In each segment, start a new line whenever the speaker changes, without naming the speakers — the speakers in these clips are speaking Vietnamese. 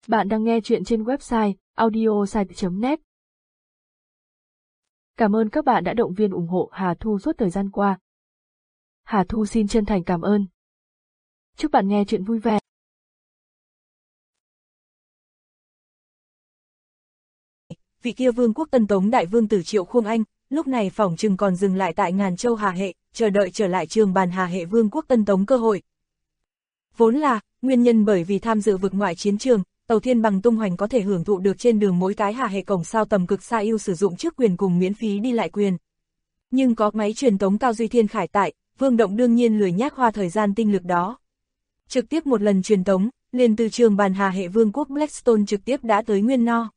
Bạn đang nghe chuyện trên website audiosite.net. Cảm ơn các bạn đã động viên ủng hộ Hà Thu suốt thời gian qua. Hà Thu xin chân thành cảm ơn. Chúc bạn nghe chuyện vui vẻ.
Vị kia vương quốc Tân Tống đại vương tử Triệu Khuông Anh, lúc này phỏng chừng còn dừng lại tại Ngàn Châu Hà Hệ, chờ đợi trở lại trường bàn Hà Hệ vương quốc Tân Tống cơ hội. Vốn là, nguyên nhân bởi vì tham dự vực ngoại chiến trường, tàu thiên bằng tung hoành có thể hưởng thụ được trên đường mỗi cái Hà Hệ cổng sao tầm cực xa ưu sử dụng trước quyền cùng miễn phí đi lại quyền. Nhưng có máy truyền tống Cao Duy Thiên Khải tại, Vương Động đương nhiên lười nhác hoa thời gian tinh lực đó. Trực tiếp một lần truyền tống, liền từ trường bàn Hà Hệ vương quốc Blackstone trực tiếp đã tới Nguyên No.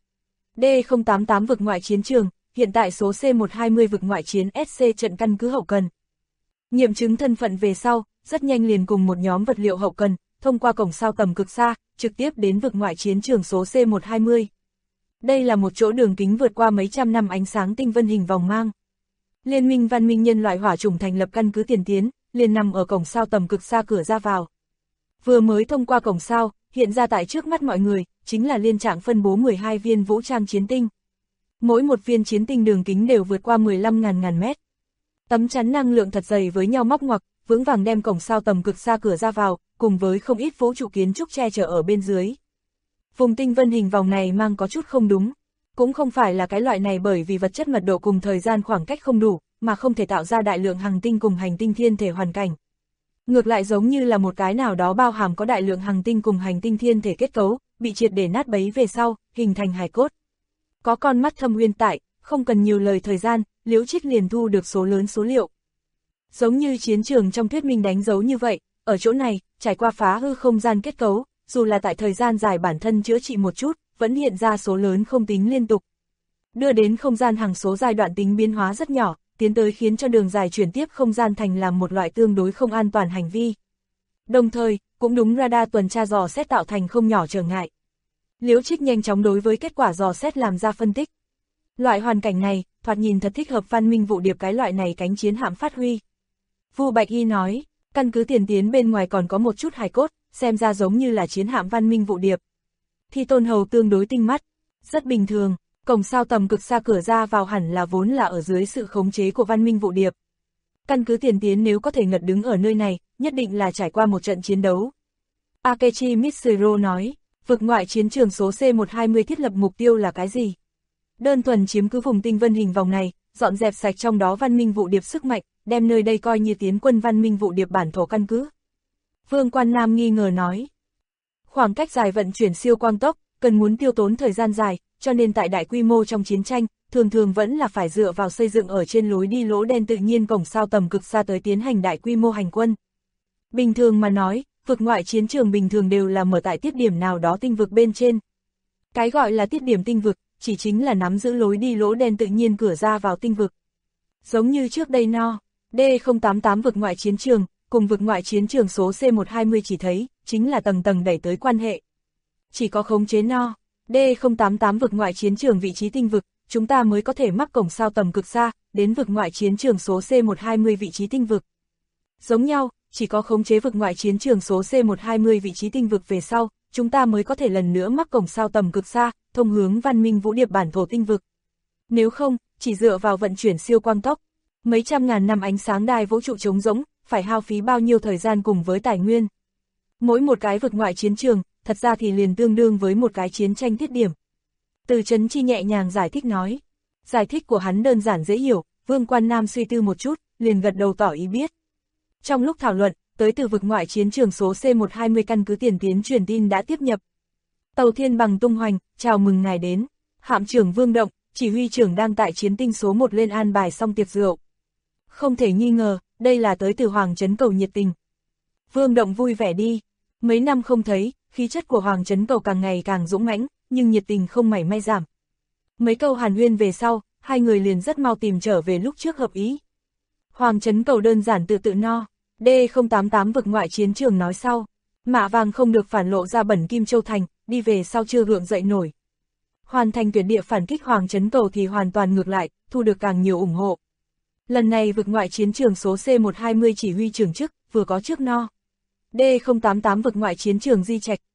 D088 vực ngoại chiến trường, hiện tại số C120 vực ngoại chiến SC trận căn cứ hậu cần. Nghiệm chứng thân phận về sau, rất nhanh liền cùng một nhóm vật liệu hậu cần, thông qua cổng sao tầm cực xa, trực tiếp đến vực ngoại chiến trường số C120. Đây là một chỗ đường kính vượt qua mấy trăm năm ánh sáng tinh vân hình vòng mang. Liên minh văn minh nhân loại hỏa chủng thành lập căn cứ tiền tiến, liền nằm ở cổng sao tầm cực xa cửa ra vào. Vừa mới thông qua cổng sao, hiện ra tại trước mắt mọi người, chính là liên trạng phân bố 12 viên vũ trang chiến tinh. Mỗi một viên chiến tinh đường kính đều vượt qua 15.000 mét. Tấm chắn năng lượng thật dày với nhau móc ngoặc, vững vàng đem cổng sao tầm cực xa cửa ra vào, cùng với không ít vũ trụ kiến trúc che chở ở bên dưới. Vùng tinh vân hình vòng này mang có chút không đúng. Cũng không phải là cái loại này bởi vì vật chất mật độ cùng thời gian khoảng cách không đủ, mà không thể tạo ra đại lượng hành tinh cùng hành tinh thiên thể hoàn cảnh. Ngược lại giống như là một cái nào đó bao hàm có đại lượng hành tinh cùng hành tinh thiên thể kết cấu, bị triệt để nát bấy về sau, hình thành hài cốt. Có con mắt thâm uyên tại, không cần nhiều lời thời gian, Liễu Trích liền thu được số lớn số liệu. Giống như chiến trường trong thuyết minh đánh dấu như vậy, ở chỗ này, trải qua phá hư không gian kết cấu, dù là tại thời gian dài bản thân chữa trị một chút, vẫn hiện ra số lớn không tính liên tục. Đưa đến không gian hằng số giai đoạn tính biến hóa rất nhỏ, tiến tới khiến cho đường dài chuyển tiếp không gian thành làm một loại tương đối không an toàn hành vi. Đồng thời, cũng đúng radar tuần tra dò xét tạo thành không nhỏ trở ngại. Liễu Trích nhanh chóng đối với kết quả dò xét làm ra phân tích. Loại hoàn cảnh này, thoạt nhìn thật thích hợp Văn Minh Vụ Điệp cái loại này cánh chiến hạm phát huy. Vu Bạch Y nói, căn cứ tiền tiến bên ngoài còn có một chút hài cốt, xem ra giống như là chiến hạm Văn Minh Vụ Điệp. Thi Tôn Hầu tương đối tinh mắt, rất bình thường, cổng sao tầm cực xa cửa ra vào hẳn là vốn là ở dưới sự khống chế của Văn Minh Vụ Điệp. Căn cứ tiền tiến nếu có thể ngật đứng ở nơi này, nhất định là trải qua một trận chiến đấu. Akechi Mitsuro nói, vực ngoại chiến trường số C120 thiết lập mục tiêu là cái gì? Đơn thuần chiếm cứ vùng tinh vân hình vòng này, dọn dẹp sạch trong đó Văn Minh Vụ Điệp sức mạnh, đem nơi đây coi như tiến quân Văn Minh Vụ Điệp bản thổ căn cứ. Vương Quan Nam nghi ngờ nói, khoảng cách dài vận chuyển siêu quang tốc, cần muốn tiêu tốn thời gian dài, cho nên tại đại quy mô trong chiến tranh, thường vẫn là phải dựa vào xây dựng ở trên lối đi lỗ đen tự nhiên cổng sao tầm cực xa tới tiến hành đại quy mô hành quân. Bình thường mà nói, vực ngoại chiến trường bình thường đều là mở tại tiết điểm nào đó tinh vực bên trên. Cái gọi là tiết điểm tinh vực, chỉ chính là nắm giữ lối đi lỗ đen tự nhiên cửa ra vào tinh vực. Giống như trước đây D088 vực ngoại chiến trường, cùng vực ngoại chiến trường số C120 chỉ thấy, chính là tầng tầng đẩy tới quan hệ. Chỉ có khống chế D088 vực ngoại chiến trường vị trí tinh vực, chúng ta mới có thể mắc cổng sao tầm cực xa, đến vực ngoại chiến trường số C120 vị trí tinh vực. Giống nhau, chỉ có khống chế vực ngoại chiến trường số C120 vị trí tinh vực về sau, chúng ta mới có thể lần nữa mắc cổng sao tầm cực xa, thông hướng Văn Minh Vũ Điệp bản thổ tinh vực. Nếu không, chỉ dựa vào vận chuyển siêu quang tốc, mấy trăm ngàn năm ánh sáng đài vũ trụ trống rỗng, phải hao phí bao nhiêu thời gian cùng với tài nguyên. Mỗi một cái vực ngoại chiến trường, thật ra thì liền tương đương với một cái chiến tranh tiết điểm. Từ Chấn Chi nhẹ nhàng giải thích nói. Giải thích của hắn đơn giản dễ hiểu, Vương Quan Nam suy tư một chút, liền gật đầu tỏ ý biết. Trong lúc thảo luận, tới từ vực ngoại chiến trường số C120 căn cứ tiền tiến truyền tin đã tiếp nhập. Tàu thiên bằng tung hoành, chào mừng ngài đến. Hạm trưởng Vương Động, chỉ huy trưởng đang tại chiến tinh số 1 lên an bài xong tiệc rượu. Không thể nghi ngờ, đây là tới từ Hoàng Trấn Cầu nhiệt tình. Vương Động vui vẻ đi. Mấy năm không thấy, khí chất của Hoàng Trấn Cầu càng ngày càng dũng mãnh, nhưng nhiệt tình không mảy may giảm. Mấy câu hàn huyên về sau, hai người liền rất mau tìm trở về lúc trước hợp ý. Hoàng Trấn Cầu đơn giản tự no, D088 vực ngoại chiến trường nói sau, mạ vàng không được phản lộ ra bẩn Kim Châu Thành, đi về sau chưa gượng dậy nổi. Hoàn thành tuyển địa phản kích Hoàng Trấn Cầu thì hoàn toàn ngược lại, thu được càng nhiều ủng hộ. Lần này vực ngoại chiến trường số C120 chỉ huy trưởng chức, vừa có trước no. D088 vực ngoại chiến trường Di Trạch,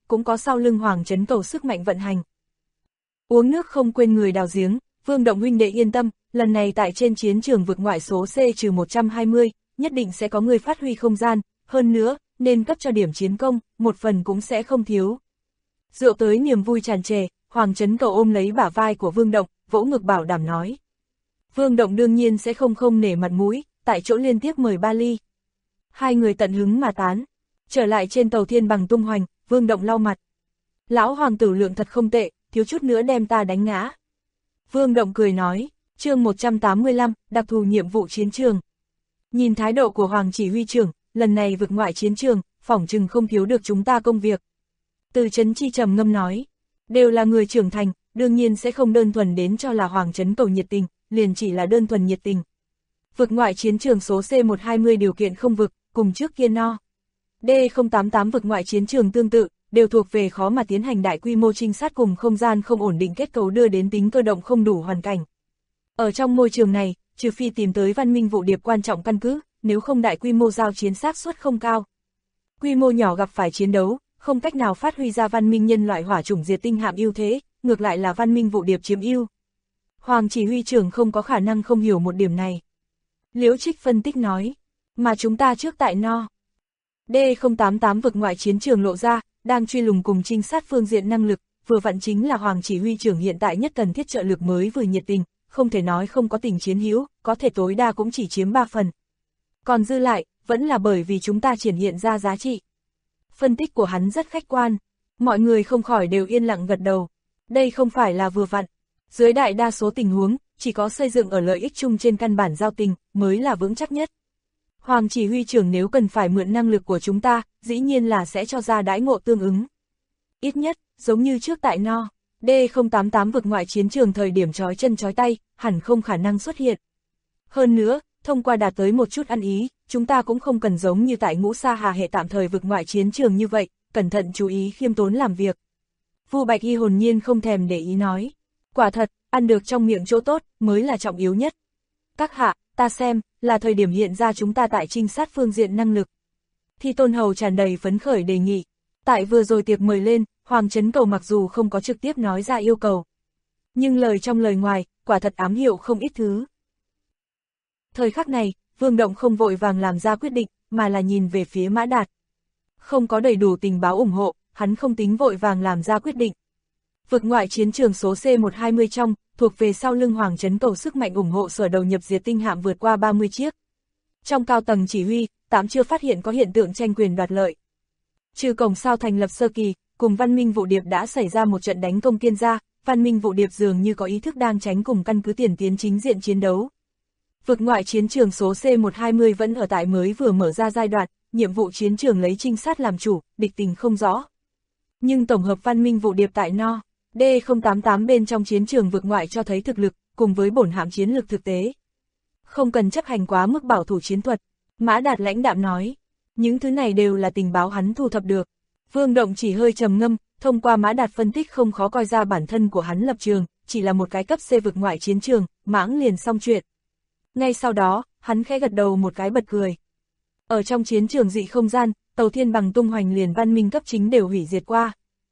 cũng có sau lưng Hoàng Trấn Cầu sức mạnh vận hành. Uống nước không quên người đào giếng, Vương Động huynh đệ yên tâm, lần này tại trên chiến trường vực ngoại số C-120, nhất định sẽ có người phát huy không gian, hơn nữa, nên cấp cho điểm chiến công, một phần cũng sẽ không thiếu. Rượu tới niềm vui tràn trề, Hoàng Trấn Cầu ôm lấy bả vai của Vương Động, vỗ ngực bảo đảm nói. Vương Động đương nhiên sẽ không nể mặt mũi, tại chỗ liên tiếp mời 3 ly. Hai người tận hứng mà tán. Trở lại trên tàu Thiên Bằng tung hoành, Vương Động lau mặt. Lão Hoàng tử lượng thật không tệ, thiếu chút nữa đem ta đánh ngã. Vương Động cười nói, chương 185, đặc thù nhiệm vụ chiến trường. Nhìn thái độ của Hoàng chỉ huy trưởng, lần này vực ngoại chiến trường, phỏng chừng không thiếu được chúng ta công việc. Từ Trấn Chi trầm ngâm nói, đều là người trưởng thành, đương nhiên sẽ không đơn thuần đến cho là Hoàng Trấn Cầu nhiệt tình, liền chỉ là đơn thuần nhiệt tình. Vực ngoại chiến trường số C-120 điều kiện không vực, cùng trước kia no. D088 vực ngoại chiến trường tương tự, đều thuộc về khó mà tiến hành đại quy mô trinh sát cùng không gian không ổn định kết cấu đưa đến tính cơ động không đủ hoàn cảnh. Ở trong môi trường này, trừ phi tìm tới văn minh vụ điệp quan trọng căn cứ, nếu không đại quy mô giao chiến xác suất không cao. Quy mô nhỏ gặp phải chiến đấu, không cách nào phát huy ra văn minh nhân loại hỏa chủng diệt tinh hạm ưu thế, ngược lại là văn minh vụ điệp chiếm ưu. Hoàng chỉ huy trưởng không có khả năng không hiểu một điểm này. Liễu Trích phân tích nói, mà chúng ta trước tại no. D088 vực ngoại chiến trường lộ ra, đang truy lùng cùng trinh sát phương diện năng lực, vừa vặn chính là Hoàng chỉ huy trưởng hiện tại nhất cần thiết trợ lực mới vừa nhiệt tình, không thể nói không có tình chiến hữu, có thể tối đa cũng chỉ chiếm 3 phần. Còn dư lại, vẫn là bởi vì chúng ta triển hiện ra giá trị. Phân tích của hắn rất khách quan, mọi người không khỏi đều yên lặng gật đầu. Đây không phải là vừa vặn. Dưới đại đa số tình huống, chỉ có xây dựng ở lợi ích chung trên căn bản giao tình, mới là vững chắc nhất. Hoàng chỉ huy trưởng nếu cần phải mượn năng lực của chúng ta, dĩ nhiên là sẽ cho ra đãi ngộ tương ứng. Ít nhất, giống như trước tại no, D088 vực ngoại chiến trường thời điểm trói chân trói tay, hẳn không khả năng xuất hiện. Hơn nữa, thông qua đạt tới một chút ăn ý, chúng ta cũng không cần giống như tại Ngũ Sa Hà hệ tạm thời vực ngoại chiến trường như vậy, cẩn thận chú ý khiêm tốn làm việc. Vu Bạch Y hồn nhiên không thèm để ý nói. Quả thật, ăn được trong miệng chỗ tốt, mới là trọng yếu nhất. Các hạ, ta xem, là thời điểm hiện ra chúng ta tại trinh sát phương diện năng lực. Thi Tôn Hầu tràn đầy phấn khởi đề nghị. Tại vừa rồi tiệc mời lên, Hoàng Trấn Cầu mặc dù không có trực tiếp nói ra yêu cầu. Nhưng lời trong lời ngoài, quả thật ám hiệu không ít thứ. Thời khắc này, Vương Động không vội vàng làm ra quyết định, mà là nhìn về phía Mã Đạt. Không có đầy đủ tình báo ủng hộ, hắn không tính vội vàng làm ra quyết định. Vực ngoại chiến trường số C-120 trong, thuộc về sau lưng Hoàng Trấn Cầu sức mạnh ủng hộ sở đầu nhập diệt tinh hạm vượt qua 30 chiếc. Trong cao tầng chỉ huy, tạm chưa phát hiện có hiện tượng tranh quyền đoạt lợi. Trừ cổng sao thành lập sơ kỳ, cùng văn minh vụ điệp đã xảy ra một trận đánh công kiên gia, văn minh vụ điệp dường như có ý thức đang tránh cùng căn cứ tiền tiến chính diện chiến đấu. Vực ngoại chiến trường số C-120 vẫn ở tại mới vừa mở ra giai đoạn, nhiệm vụ chiến trường lấy trinh sát làm chủ, địch tình không rõ. Nhưng tổng hợp văn minh vụ điệp tại no, D088 bên trong chiến trường vực ngoại cho thấy thực lực, cùng với bổn hạm chiến lược thực tế. Không cần chấp hành quá mức bảo thủ chiến thuật, Mã Đạt lãnh đạm nói. Những thứ này đều là tình báo hắn thu thập được. Vương Động chỉ hơi trầm ngâm, thông qua Mã Đạt phân tích không khó coi ra bản thân của hắn lập trường, chỉ là một cái cấp C vực ngoại chiến trường, mãng liền xong chuyện. Ngay sau đó, hắn khẽ gật đầu một cái bật cười. Ở trong chiến trường dị không gian, tàu Thiên Bằng tung hoành liền văn minh cấp chính đều hủy diệt qua.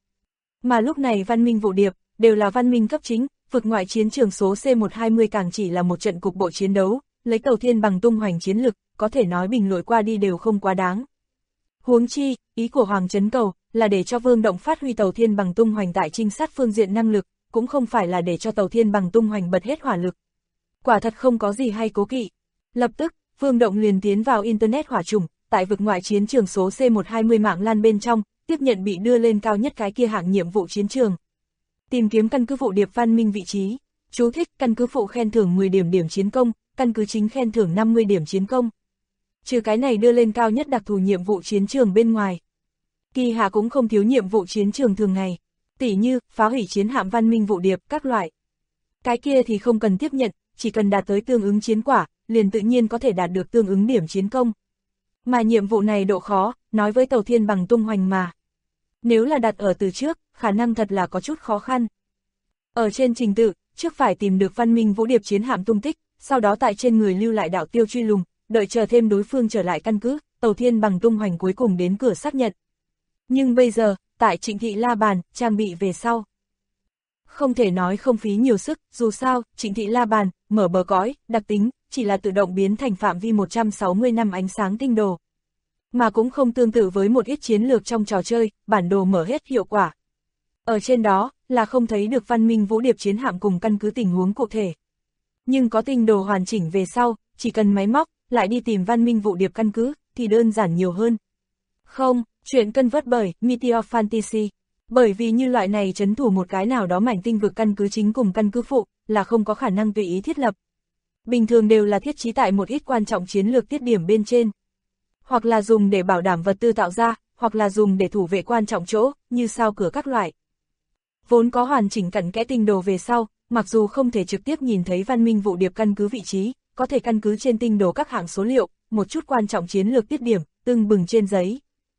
Mà lúc này văn minh vụ điệp, đều là văn minh cấp chính, vực ngoại chiến trường số C-120 càng chỉ là một trận cục bộ chiến đấu, lấy tàu Thiên Bằng tung hoành chiến lực, có thể nói bình lội qua đi đều không quá đáng. Huống chi, ý của Hoàng Trấn Cầu, là để cho Vương Động phát huy tàu Thiên Bằng tung hoành tại trinh sát phương diện năng lực, cũng không phải là để cho tàu Thiên Bằng tung hoành bật hết hỏa lực. Quả thật không có gì hay cố kỵ. Lập tức, Vương Động liền tiến vào Internet hỏa chủng, tại vực ngoại chiến trường số C-120 mạng lan bên trong, tiếp nhận bị đưa lên cao nhất cái kia hạng nhiệm vụ chiến trường. Tìm kiếm căn cứ vụ điệp văn minh vị trí. Chú thích: căn cứ phụ khen thưởng 10 điểm chiến công, căn cứ chính khen thưởng 50 điểm chiến công. Trừ cái này đưa lên cao nhất đặc thù nhiệm vụ chiến trường bên ngoài. Kỳ hạ cũng không thiếu nhiệm vụ chiến trường thường ngày, tỉ như phá hủy chiến hạm văn minh vụ điệp các loại. Cái kia thì không cần tiếp nhận, chỉ cần đạt tới tương ứng chiến quả, liền tự nhiên có thể đạt được tương ứng điểm chiến công. Mà nhiệm vụ này độ khó, nói với tàu Thiên Bằng tung hoành mà. Nếu là đặt ở từ trước, khả năng thật là có chút khó khăn. Ở trên trình tự, trước phải tìm được văn minh vũ điệp chiến hạm tung tích, sau đó tại trên người lưu lại đạo tiêu truy lùng, đợi chờ thêm đối phương trở lại căn cứ, tàu Thiên Bằng tung hoành cuối cùng đến cửa xác nhận. Nhưng bây giờ, tại Trịnh Thị La Bàn, trang bị về sau. Không thể nói không phí nhiều sức, dù sao, Trịnh Thị La Bàn, mở bờ cõi, đặc tính, chỉ là tự động biến thành phạm vi 160 năm ánh sáng tinh đồ. Mà cũng không tương tự với một ít chiến lược trong trò chơi, bản đồ mở hết hiệu quả. Ở trên đó, là không thấy được văn minh vũ điệp chiến hạm cùng căn cứ tình huống cụ thể. Nhưng có tinh đồ hoàn chỉnh về sau, chỉ cần máy móc, lại đi tìm văn minh vũ điệp căn cứ, thì đơn giản nhiều hơn. Không, chuyện cân vớt bởi Meteor Fantasy. Bởi vì như loại này trấn thủ một cái nào đó mảnh tinh vực căn cứ chính cùng căn cứ phụ, là không có khả năng tùy ý thiết lập. Bình thường đều là thiết trí tại một ít quan trọng chiến lược tiết điểm bên trên. Hoặc là dùng để bảo đảm vật tư tạo ra, hoặc là dùng để thủ vệ quan trọng chỗ, như sao cửa các loại. Vốn có hoàn chỉnh cặn kẽ tinh đồ về sau, mặc dù không thể trực tiếp nhìn thấy văn minh vũ điệp căn cứ vị trí, có thể căn cứ trên tinh đồ các hạng số liệu, một chút quan trọng chiến lược tiết điểm, tưng bừng trên giấy.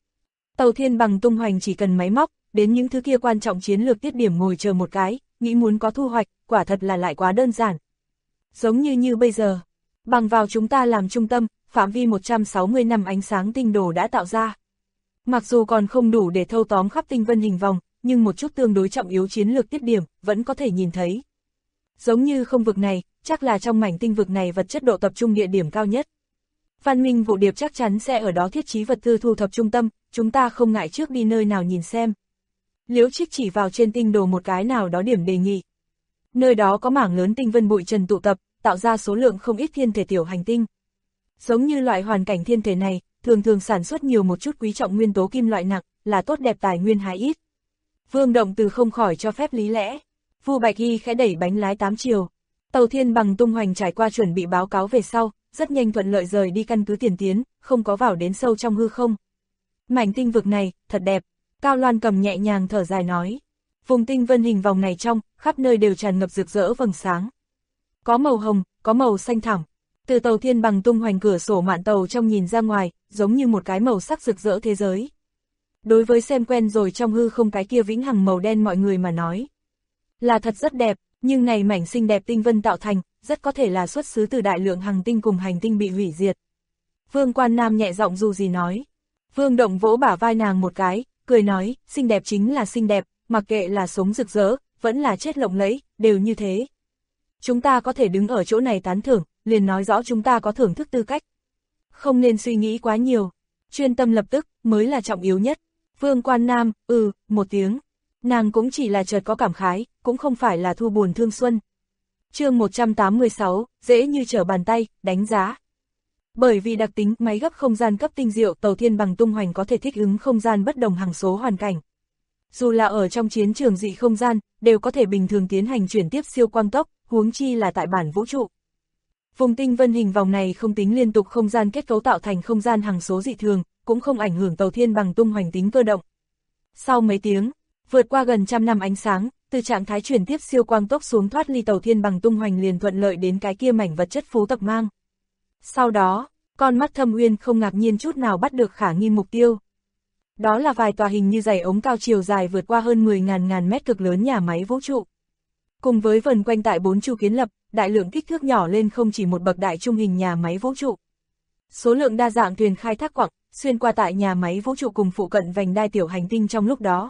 Tàu thiên bằng tung hoành chỉ cần máy móc, đến những thứ kia quan trọng chiến lược tiết điểm ngồi chờ một cái, nghĩ muốn có thu hoạch, quả thật là lại quá đơn giản. Giống như bây giờ, bằng vào chúng ta làm trung tâm, phạm vi 160 năm ánh sáng tinh đồ đã tạo ra. Mặc dù còn không đủ để thâu tóm khắp tinh vân hình vòng, nhưng một chút tương đối trọng yếu chiến lược tiết điểm, vẫn có thể nhìn thấy. Giống như không vực này, chắc là trong mảnh tinh vực này vật chất độ tập trung địa điểm cao nhất. Văn minh vũ điệp chắc chắn sẽ ở đó thiết trí vật tư thu thập trung tâm, chúng ta không ngại trước đi nơi nào nhìn xem. Liễu Trích chỉ vào trên tinh đồ một cái nào đó điểm đề nghị. Nơi đó có mảng lớn tinh vân bụi trần tụ tập, tạo ra số lượng không ít thiên thể tiểu hành tinh. Giống như loại hoàn cảnh thiên thể này, thường sản xuất nhiều một chút quý trọng nguyên tố kim loại nặng, là tốt đẹp tài nguyên hái ít. Vương Động Từ không khỏi cho phép lý lẽ. Vu Bạch Y khẽ đẩy bánh lái 8 chiều. Tàu thiên bằng tung hoành trải qua chuẩn bị báo cáo về sau, rất nhanh thuận lợi rời đi căn cứ tiền tiến, không có vào đến sâu trong hư không. Mảnh tinh vực này, thật đẹp. Cao Loan Cầm nhẹ nhàng thở dài nói. Vùng tinh vân hình vòng này trong, khắp nơi đều tràn ngập rực rỡ vầng sáng. Có màu hồng, có màu xanh thẳm. Từ tàu thiên bằng tung hoành cửa sổ mạn tàu trong nhìn ra ngoài, giống như một cái màu sắc rực rỡ thế giới. Đối với xem quen rồi trong hư không cái kia vĩnh hằng màu đen mọi người mà nói. Là thật rất đẹp, nhưng này mảnh xinh đẹp tinh vân tạo thành, rất có thể là xuất xứ từ đại lượng hành tinh cùng hành tinh bị hủy diệt. Vương Quan Nam nhẹ giọng dù gì nói. Vương Động vỗ bả vai nàng một cái, cười nói, xinh đẹp chính là xinh đẹp, mặc kệ là sống rực rỡ, vẫn là chết lộng lẫy, đều như thế. Chúng ta có thể đứng ở chỗ này tán thưởng, liền nói rõ chúng ta có thưởng thức tư cách. Không nên suy nghĩ quá nhiều, chuyên tâm lập tức, mới là trọng yếu nhất. Vương Quan Nam, một tiếng. Nàng cũng chỉ là chợt có cảm khái, cũng không phải là thu buồn thương xuân. Chương 186, dễ như trở bàn tay, đánh giá. Bởi vì đặc tính máy gấp không gian cấp tinh diệu tàu thiên bằng tung hoành có thể thích ứng không gian bất đồng hằng số hoàn cảnh. Dù là ở trong chiến trường dị không gian, đều có thể bình thường tiến hành chuyển tiếp siêu quang tốc, huống chi là tại bản vũ trụ. Vùng tinh vân hình vòng này không tính liên tục không gian kết cấu tạo thành không gian hằng số dị thường, cũng không ảnh hưởng tàu thiên bằng tung hoành tính cơ động. Sau mấy tiếng, vượt qua gần 100 năm ánh sáng, từ trạng thái chuyển tiếp siêu quang tốc xuống thoát ly tàu thiên bằng tung hoành liền thuận lợi đến cái kia mảnh vật chất phú tập mang. Sau đó, con mắt Thâm Uyên không ngạc nhiên chút nào bắt được khả nghi mục tiêu. Đó là vài tòa hình như dày ống cao chiều dài vượt qua hơn 10.000 mét cực lớn nhà máy vũ trụ. Cùng với vần quanh tại 4 chu kiến lập, đại lượng kích thước nhỏ lên không chỉ một bậc đại trung hình nhà máy vũ trụ. Số lượng đa dạng thuyền khai thác quặng, xuyên qua tại nhà máy vũ trụ cùng phụ cận vành đai tiểu hành tinh trong lúc đó.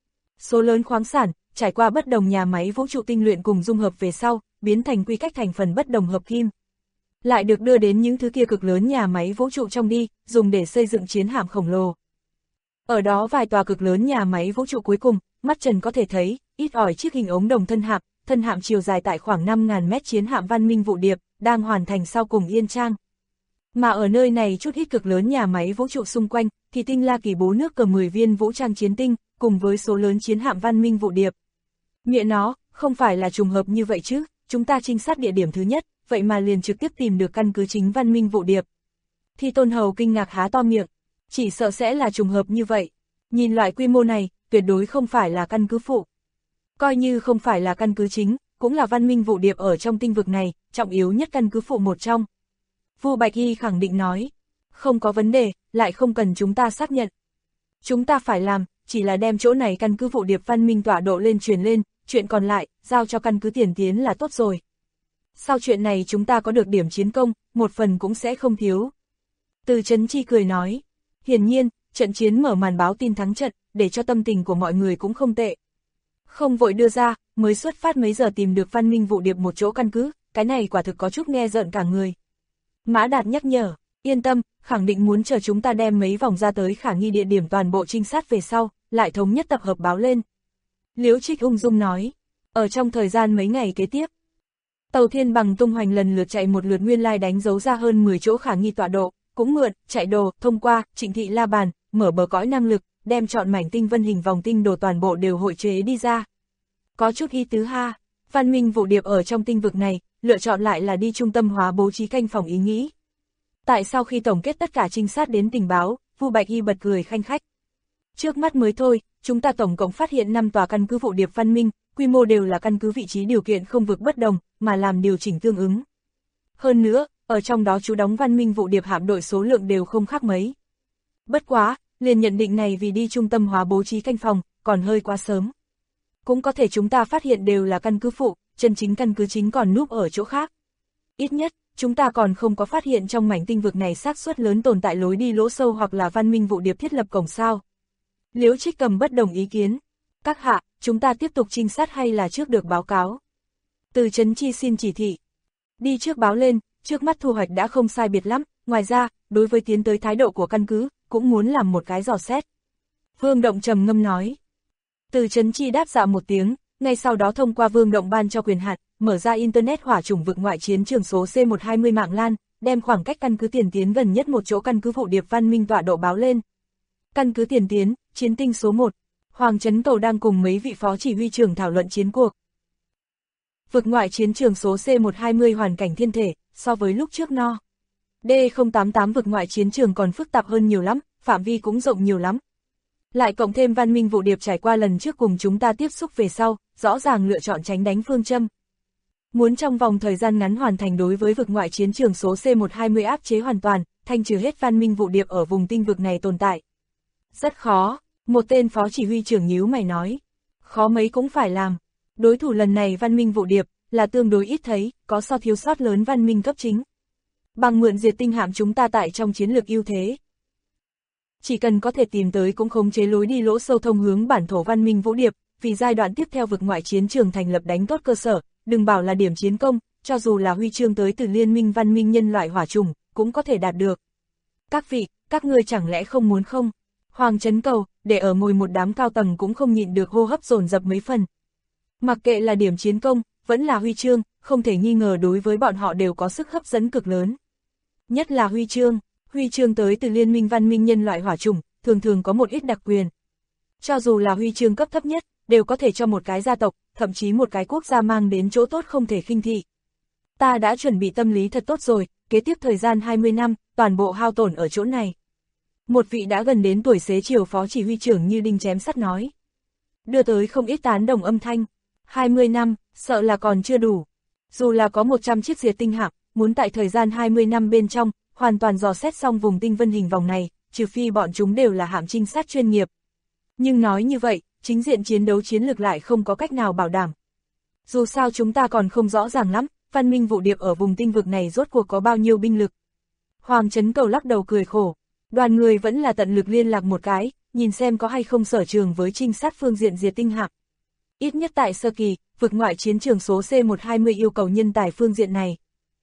Số lớn khoáng sản, trải qua bất đồng nhà máy vũ trụ tinh luyện cùng dung hợp về sau, biến thành quy cách thành phần bất đồng hợp kim. Lại được đưa đến những thứ kia cực lớn nhà máy vũ trụ trong đi, dùng để xây dựng chiến hạm khổng lồ. Ở đó vài tòa cực lớn nhà máy vũ trụ cuối cùng, mắt trần có thể thấy, ít ỏi chiếc hình ống đồng thân hạm chiều dài tại khoảng 5.000 mét chiến hạm văn minh vũ điệp, đang hoàn thành sau cùng yên trang. Mà ở nơi này chút ít cực lớn nhà máy vũ trụ xung quanh, thì tinh La Kỳ bố nước cờ 10 viên vũ trang chiến tinh, cùng với số lớn chiến hạm văn minh vũ điệp. Nghĩa nó, không phải là trùng hợp như vậy chứ, chúng ta trinh sát địa điểm thứ nhất, vậy mà liền trực tiếp tìm được căn cứ chính văn minh vũ điệp. Thì Tôn Hầu kinh ngạc há to miệng, chỉ sợ sẽ là trùng hợp như vậy. Nhìn loại quy mô này, tuyệt đối không phải là căn cứ phụ. Coi như không phải là căn cứ chính, cũng là văn minh vũ điệp ở trong tinh vực này, trọng yếu nhất căn cứ phụ một trong. Vu Bạch Y khẳng định nói, không có vấn đề, lại không cần chúng ta xác nhận. Chúng ta phải làm, chỉ là đem chỗ này căn cứ vũ điệp văn minh tọa độ lên truyền lên, chuyện còn lại, giao cho căn cứ tiền tiến là tốt rồi. Sau chuyện này chúng ta có được điểm chiến công, một phần cũng sẽ không thiếu. Từ Chấn Chi cười nói, hiển nhiên, trận chiến mở màn báo tin thắng trận, để cho tâm tình của mọi người cũng không tệ. Không vội đưa ra, mới xuất phát mấy giờ tìm được Văn Minh Vụ Điệp một chỗ căn cứ, cái này quả thực có chút nghe rợn cả người. Mã Đạt nhắc nhở, yên tâm, khẳng định muốn chờ chúng ta đem mấy vòng ra tới khả nghi địa điểm toàn bộ trinh sát về sau, lại thống nhất tập hợp báo lên. Liễu Trích ung dung nói, ở trong thời gian mấy ngày kế tiếp, tàu Thiên Bằng tung hoành lần lượt chạy một lượt nguyên lai đánh dấu ra hơn 10 chỗ khả nghi tọa độ, cũng mượn, chạy đồ, thông qua, Trịnh Thị la bàn, mở bờ cõi năng lực, đem chọn mảnh tinh vân hình vòng tinh đồ toàn bộ đều hội chế đi ra. Có chút ý tứ ha, Văn Minh Vụ Điệp ở trong tinh vực này, lựa chọn lại là đi trung tâm hóa bố trí canh phòng ý nghĩ. Tại sao khi tổng kết tất cả trinh sát đến tình báo, Vu Bạch Y bật cười khanh khách. Trước mắt mới thôi, chúng ta tổng cộng phát hiện 5 tòa căn cứ vụ điệp văn minh, quy mô đều là căn cứ vị trí điều kiện không vực bất đồng, mà làm điều chỉnh tương ứng. Hơn nữa, ở trong đó chú đóng văn minh vụ điệp hạm đội số lượng đều không khác mấy. Bất quá, liền nhận định này vì đi trung tâm hóa bố trí canh phòng, còn hơi quá sớm. Cũng có thể chúng ta phát hiện đều là căn cứ phụ, chân chính căn cứ chính còn núp ở chỗ khác. Ít nhất, chúng ta còn không có phát hiện trong mảnh tinh vực này xác suất lớn tồn tại lối đi lỗ sâu hoặc là văn minh vụ điệp thiết lập cổng sao. Liễu Trích Cầm bất đồng ý kiến. Các hạ, chúng ta tiếp tục trinh sát hay là trước được báo cáo? Từ Trấn Chi xin chỉ thị. Đi trước báo lên, trước mắt thu hoạch đã không sai biệt lắm, ngoài ra, đối với tiến tới thái độ của căn cứ, cũng muốn làm một cái dò xét. Vương Động trầm ngâm nói. Từ Trấn Chi đáp dạ một tiếng, ngay sau đó thông qua Vương Động ban cho quyền hạn, mở ra Internet hỏa chủng vực ngoại chiến trường số C120 mạng LAN, đem khoảng cách căn cứ tiền tiến gần nhất một chỗ căn cứ vụ điệp văn minh tọa độ báo lên. Căn cứ tiền tiến, chiến tinh số 1, Hoàng Trấn Cầu đang cùng mấy vị phó chỉ huy trưởng thảo luận chiến cuộc. Vực ngoại chiến trường số C120 hoàn cảnh thiên thể, so với lúc trước no. D088 vực ngoại chiến trường còn phức tạp hơn nhiều lắm, phạm vi cũng rộng nhiều lắm. Lại cộng thêm văn minh vụ điệp trải qua lần trước cùng chúng ta tiếp xúc về sau, rõ ràng lựa chọn tránh đánh phương châm. Muốn trong vòng thời gian ngắn hoàn thành đối với vực ngoại chiến trường số C120 áp chế hoàn toàn, thanh trừ hết văn minh vụ điệp ở vùng tinh vực này tồn tại. Rất khó, một tên phó chỉ huy trưởng nhíu mày nói. Khó mấy cũng phải làm. Đối thủ lần này văn minh vụ điệp, là tương đối ít thấy, có so thiếu sót lớn văn minh cấp chính. Bằng mượn diệt tinh hạm chúng ta tại trong chiến lược ưu thế. Chỉ cần có thể tìm tới cũng khống chế lối đi lỗ sâu thông hướng bản thổ văn minh vũ điệp, vì giai đoạn tiếp theo vực ngoại chiến trường thành lập đánh tốt cơ sở, đừng bảo là điểm chiến công, cho dù là huy chương tới từ liên minh văn minh nhân loại hỏa trùng, cũng có thể đạt được. Các vị, các ngươi chẳng lẽ không muốn không? Hoàng Trấn Cầu, để ở ngồi một đám cao tầng cũng không nhịn được hô hấp dồn dập mấy phần. Mặc kệ là điểm chiến công, vẫn là huy chương, không thể nghi ngờ đối với bọn họ đều có sức hấp dẫn cực lớn. Nhất là huy chương tới từ liên minh văn minh nhân loại hỏa chủng, thường thường có một ít đặc quyền. Cho dù là huy chương cấp thấp nhất, đều có thể cho một cái gia tộc, thậm chí một cái quốc gia mang đến chỗ tốt không thể khinh thị. Ta đã chuẩn bị tâm lý thật tốt rồi, kế tiếp thời gian 20 năm, toàn bộ hao tổn ở chỗ này. Một vị đã gần đến tuổi xế chiều phó chỉ huy trưởng như đinh chém sắt nói. Đưa tới không ít tán đồng âm thanh. 20 năm, sợ là còn chưa đủ. Dù là có 100 chiếc diệt tinh hạm, muốn tại thời gian 20 năm bên trong, hoàn toàn dò xét xong vùng tinh vân hình vòng này, trừ phi bọn chúng đều là hạm trinh sát chuyên nghiệp. Nhưng nói như vậy, chính diện chiến đấu chiến lược lại không có cách nào bảo đảm. Dù sao chúng ta còn không rõ ràng lắm, văn minh vụ điệp ở vùng tinh vực này rốt cuộc có bao nhiêu binh lực. Hoàng Trấn Cầu lắc đầu cười khổ, đoàn người vẫn là tận lực liên lạc một cái, nhìn xem có hay không sở trường với trinh sát phương diện diệt tinh hạm. Ít nhất tại sơ kỳ, vực ngoại chiến trường số C120 yêu cầu nhân tài phương diện này.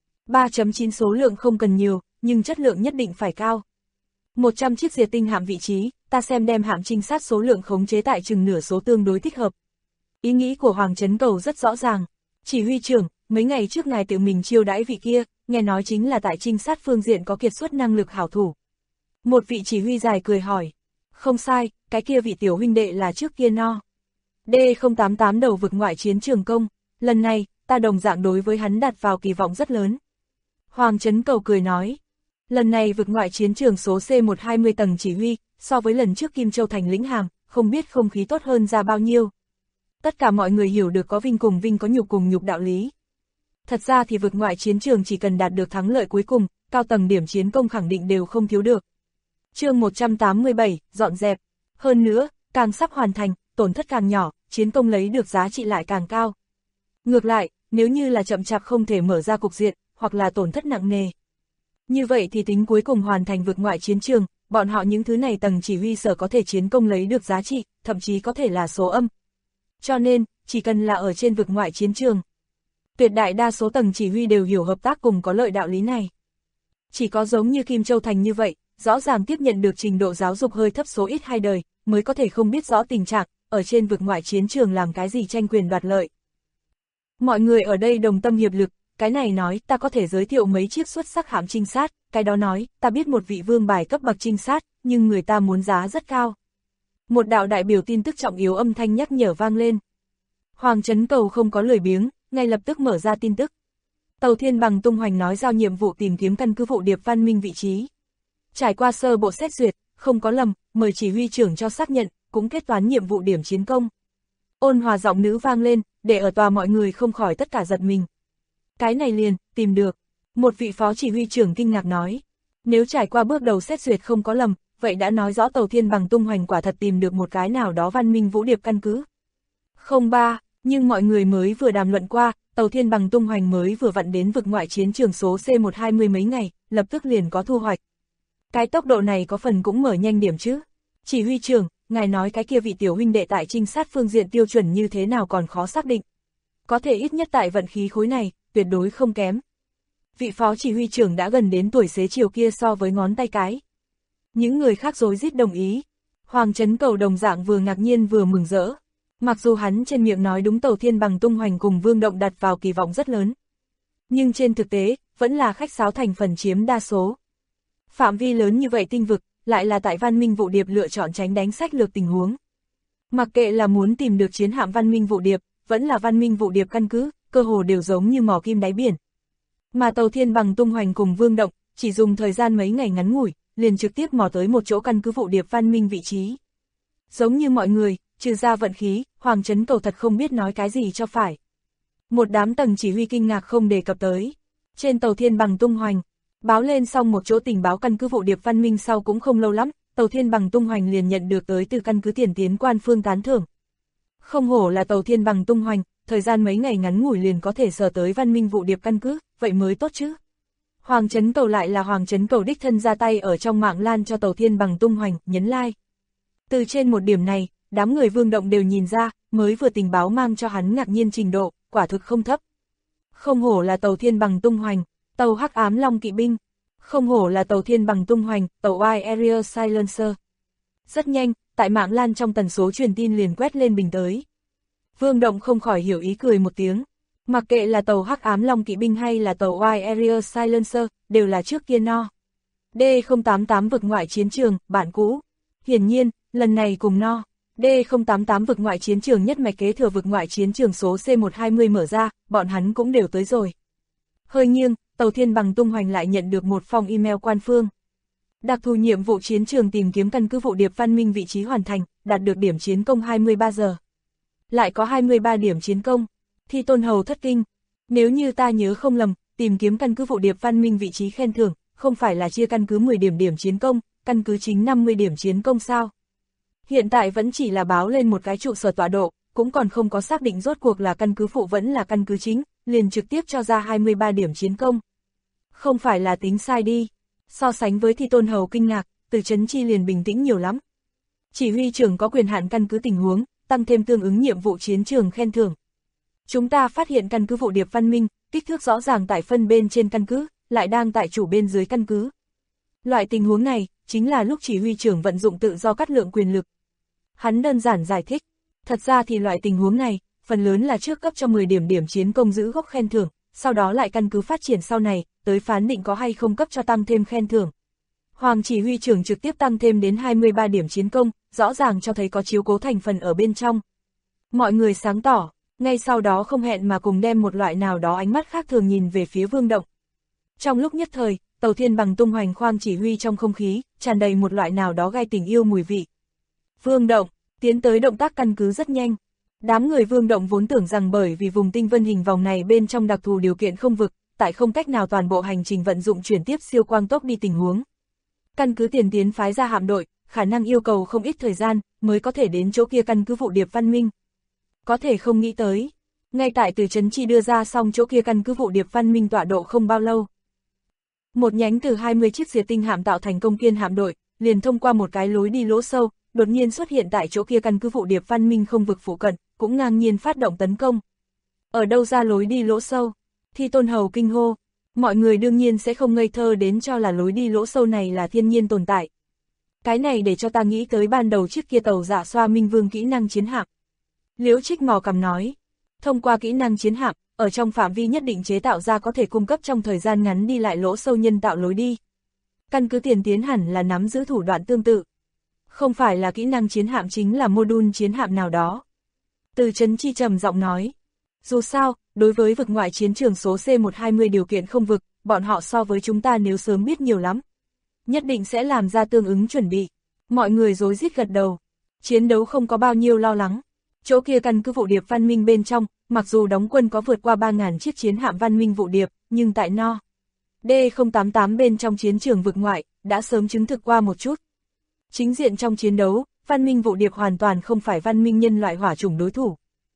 3.9 số lượng không cần nhiều, nhưng chất lượng nhất định phải cao. 100 chiếc diệt tinh hạm vị trí, ta xem đem hạm trinh sát số lượng khống chế tại chừng nửa số tương đối thích hợp. Ý nghĩ của Hoàng Trấn Cầu rất rõ ràng. Chỉ huy trưởng, mấy ngày trước ngài tự mình chiêu đãi vị kia, nghe nói chính là tại trinh sát phương diện có kiệt xuất năng lực hảo thủ. Một vị chỉ huy dài cười hỏi. Không sai, cái kia vị tiểu huynh đệ là trước kia no. D088 đầu vực ngoại chiến trường công, lần này, ta đồng dạng đối với hắn đặt vào kỳ vọng rất lớn. Hoàng Trấn Cầu cười nói, lần này vực ngoại chiến trường số C120 tầng chỉ huy, so với lần trước Kim Châu thành lĩnh hàm, không biết không khí tốt hơn ra bao nhiêu. Tất cả mọi người hiểu được có vinh cùng vinh có nhục cùng nhục đạo lý. Thật ra thì vực ngoại chiến trường chỉ cần đạt được thắng lợi cuối cùng, cao tầng điểm chiến công khẳng định đều không thiếu được. Chương 187, dọn dẹp. Hơn nữa, càng sắp hoàn thành, tổn thất càng nhỏ, chiến công lấy được giá trị lại càng cao. Ngược lại, nếu như là chậm chạp không thể mở ra cục diện, hoặc là tổn thất nặng nề. Như vậy thì tính cuối cùng hoàn thành vực ngoại chiến trường, bọn họ những thứ này tầng chỉ huy sở có thể chiến công lấy được giá trị, thậm chí có thể là số âm. Cho nên, chỉ cần là ở trên vực ngoại chiến trường, tuyệt đại đa số tầng chỉ huy đều hiểu hợp tác cùng có lợi đạo lý này. Chỉ có giống như Kim Châu Thành như vậy, rõ ràng tiếp nhận được trình độ giáo dục hơi thấp số ít hai đời, mới có thể không biết rõ tình trạng, ở trên vực ngoại chiến trường làm cái gì tranh quyền đoạt lợi. Mọi người ở đây đồng tâm hiệp lực, cái này nói ta có thể giới thiệu mấy chiếc xuất sắc hãm trinh sát, cái đó nói ta biết một vị vương bài cấp bậc trinh sát, nhưng người ta muốn giá rất cao. Một đạo đại biểu tin tức trọng yếu âm thanh nhắc nhở vang lên. Hoàng Trấn Cầu không có lười biếng, ngay lập tức mở ra tin tức. Tàu Thiên Bằng tung hoành nói giao nhiệm vụ tìm kiếm căn cứ vụ Điệp Văn Minh vị trí. Trải qua sơ bộ xét duyệt, không có lầm, mời chỉ huy trưởng cho xác nhận, cũng kết toán nhiệm vụ điểm chiến công. Ôn hòa giọng nữ vang lên, để ở tòa mọi người không khỏi tất cả giật mình. Cái này liền, tìm được. Một vị phó chỉ huy trưởng kinh ngạc nói. Nếu trải qua bước đầu xét duyệt không có lầm, vậy đã nói rõ Tàu Thiên Bằng tung hoành quả thật tìm được một cái nào đó văn minh vũ điệp căn cứ. Không ba, nhưng mọi người mới vừa đàm luận qua, Tàu Thiên Bằng tung hoành mới vừa vặn đến vực ngoại chiến trường số C120 mấy ngày, lập tức liền có thu hoạch. Cái tốc độ này có phần cũng mở nhanh điểm chứ. Chỉ huy trưởng, ngài nói cái kia vị tiểu huynh đệ tại trinh sát phương diện tiêu chuẩn như thế nào còn khó xác định. Có thể ít nhất tại vận khí khối này, tuyệt đối không kém. Vị phó chỉ huy trưởng đã gần đến tuổi xế chiều kia so với ngón tay cái. Những người khác rối rít đồng ý. Hoàng Trấn Cầu đồng dạng vừa ngạc nhiên vừa mừng rỡ. Mặc dù hắn trên miệng nói đúng Tàu Thiên Bằng tung hoành cùng Vương Động đặt vào kỳ vọng rất lớn. Nhưng trên thực tế, vẫn là khách sáo thành phần chiếm đa số. Phạm vi lớn như vậy tinh vực, lại là tại Văn Minh Vụ Điệp lựa chọn tránh đánh sách lược tình huống. Mặc kệ là muốn tìm được chiến hạm Văn Minh Vụ Điệp, vẫn là Văn Minh Vụ Điệp căn cứ, cơ hồ đều giống như mò kim đáy biển. Mà Tàu Thiên Bằng tung hoành cùng Vương Động, chỉ dùng thời gian mấy ngày ngắn ngủi, liền trực tiếp mò tới một chỗ căn cứ Vụ Điệp Văn Minh vị trí. Giống như mọi người, trừ ra vận khí, Hoàng Trấn Cầu thật không biết nói cái gì cho phải. Một đám tầng chỉ huy kinh ngạc không đề cập tới. Trên Tàu Thiên Bằng tung hoành, báo lên xong một chỗ tình báo căn cứ Vụ Điệp Văn Minh sau cũng không lâu lắm, Tàu Thiên Bằng tung hoành liền nhận được tới từ căn cứ tiền tiến quan phương tán thưởng. Không hổ là Tàu Thiên Bằng tung hoành, thời gian mấy ngày ngắn ngủi liền có thể sờ tới Văn Minh Vụ Điệp căn cứ, vậy mới tốt chứ. Hoàng Trấn Cầu lại là Hoàng Trấn Cầu đích thân ra tay ở trong mạng lan cho Tàu Thiên Bằng tung hoành, nhấn like. Từ trên một điểm này, đám người Vương Động đều nhìn ra, mới vừa tình báo mang cho hắn ngạc nhiên trình độ, quả thực không thấp. Không hổ là Tàu Thiên Bằng tung hoành, tàu Hắc Ám Long kỵ binh. Không hổ là Tàu Thiên Bằng tung hoành, tàu Wide Area Silencer. Rất nhanh, tại mạng lan trong tần số truyền tin liền quét lên bình tới. Vương Động không khỏi hiểu ý cười một tiếng. Mặc kệ là tàu Hắc Ám Long kỵ binh hay là tàu Wide Area Silencer, đều là trước kia no. D088 vực ngoại chiến trường, bản cũ. Hiển nhiên, lần này cùng no. D088 vực ngoại chiến trường nhất mạch kế thừa vực ngoại chiến trường số C120 mở ra, bọn hắn cũng đều tới rồi. Hơi nghiêng, Tàu Thiên Bằng tung hoành lại nhận được một phong email quan phương. Đặc thù nhiệm vụ chiến trường tìm kiếm căn cứ Vụ Điệp Văn Minh vị trí hoàn thành, đạt được điểm chiến công 23 giờ. Lại có 23 điểm chiến công. Thi Tôn Hầu thất kinh. Nếu như ta nhớ không lầm, tìm kiếm căn cứ Vụ Điệp Văn Minh vị trí khen thưởng, không phải là chia căn cứ 10 điểm chiến công, căn cứ chính 50 điểm chiến công sao? Hiện tại vẫn chỉ là báo lên một cái trụ sở tọa độ, cũng còn không có xác định rốt cuộc là căn cứ phụ vẫn là căn cứ chính, liền trực tiếp cho ra 23 điểm chiến công. Không phải là tính sai đi. So sánh với Thi Tôn Hầu kinh ngạc, Từ Chấn Chi liền bình tĩnh nhiều lắm. Chỉ huy trưởng có quyền hạn căn cứ tình huống, tăng thêm tương ứng nhiệm vụ chiến trường khen thưởng. Chúng ta phát hiện căn cứ Vụ Điệp Văn Minh, kích thước rõ ràng tại phân bên trên căn cứ, lại đang tại chủ bên dưới căn cứ. Loại tình huống này, chính là lúc chỉ huy trưởng vận dụng tự do cắt lượng quyền lực. Hắn đơn giản giải thích, thật ra thì loại tình huống này, phần lớn là trước cấp cho 10 điểm chiến công giữ gốc khen thưởng, sau đó lại căn cứ phát triển sau này, tới phán định có hay không cấp cho tăng thêm khen thưởng. Hoàng chỉ huy trưởng trực tiếp tăng thêm đến 23 điểm chiến công, rõ ràng cho thấy có chiếu cố thành phần ở bên trong. Mọi người sáng tỏ, ngay sau đó không hẹn mà cùng đem một loại nào đó ánh mắt khác thường nhìn về phía Vương Động. Trong lúc nhất thời, Tàu Thiên Bằng tung hoành khoang chỉ huy trong không khí, tràn đầy một loại nào đó gai tình yêu mùi vị. Vương Động, tiến tới động tác căn cứ rất nhanh. Đám người Vương Động vốn tưởng rằng bởi vì vùng tinh vân hình vòng này bên trong đặc thù điều kiện không vực, tại không cách nào toàn bộ hành trình vận dụng chuyển tiếp siêu quang tốc đi tình huống. Căn cứ tiền tiến phái ra hạm đội, khả năng yêu cầu không ít thời gian, mới có thể đến chỗ kia căn cứ Vụ Điệp Văn Minh. Có thể không nghĩ tới. Ngay tại Từ Chấn Chi đưa ra xong chỗ kia căn cứ Vụ Điệp Văn Minh tọa độ không bao lâu. Một nhánh từ 20 chiếc diệt tinh hạm tạo thành công kiên hạm đội, liền thông qua một cái lối đi lỗ sâu, đột nhiên xuất hiện tại chỗ kia căn cứ vụ điệp văn minh không vực phụ cận, cũng ngang nhiên phát động tấn công. Ở đâu ra lối đi lỗ sâu? Thi Tôn Hầu kinh hô. Mọi người đương nhiên sẽ không ngây thơ đến cho là lối đi lỗ sâu này là thiên nhiên tồn tại. Cái này để cho ta nghĩ tới ban đầu chiếc kia tàu Dạ Xoa Minh Vương kỹ năng chiến hạm. Liễu Trích mò cằm nói, thông qua kỹ năng chiến hạm, ở trong phạm vi nhất định chế tạo ra có thể cung cấp trong thời gian ngắn đi lại lỗ sâu nhân tạo lối đi. Căn cứ Tiền Tiến hẳn là nắm giữ thủ đoạn tương tự. Không phải là kỹ năng chiến hạm chính là module chiến hạm nào đó. Từ Trấn Chi trầm giọng nói, dù sao, đối với vực ngoại chiến trường số C120 điều kiện không vực, bọn họ so với chúng ta nếu sớm biết nhiều lắm. Nhất định sẽ làm ra tương ứng chuẩn bị. Mọi người rối rít gật đầu. Chiến đấu không có bao nhiêu lo lắng. Chỗ kia căn cứ vụ điệp văn minh bên trong, mặc dù đóng quân có vượt qua 3.000 chiếc chiến hạm văn minh vụ điệp, nhưng tại No. D088 bên trong chiến trường vực ngoại, đã sớm chứng thực qua một chút. Chính diện trong chiến đấu, văn minh vụ điệp hoàn toàn không phải văn minh nhân loại hỏa chủng đối thủ.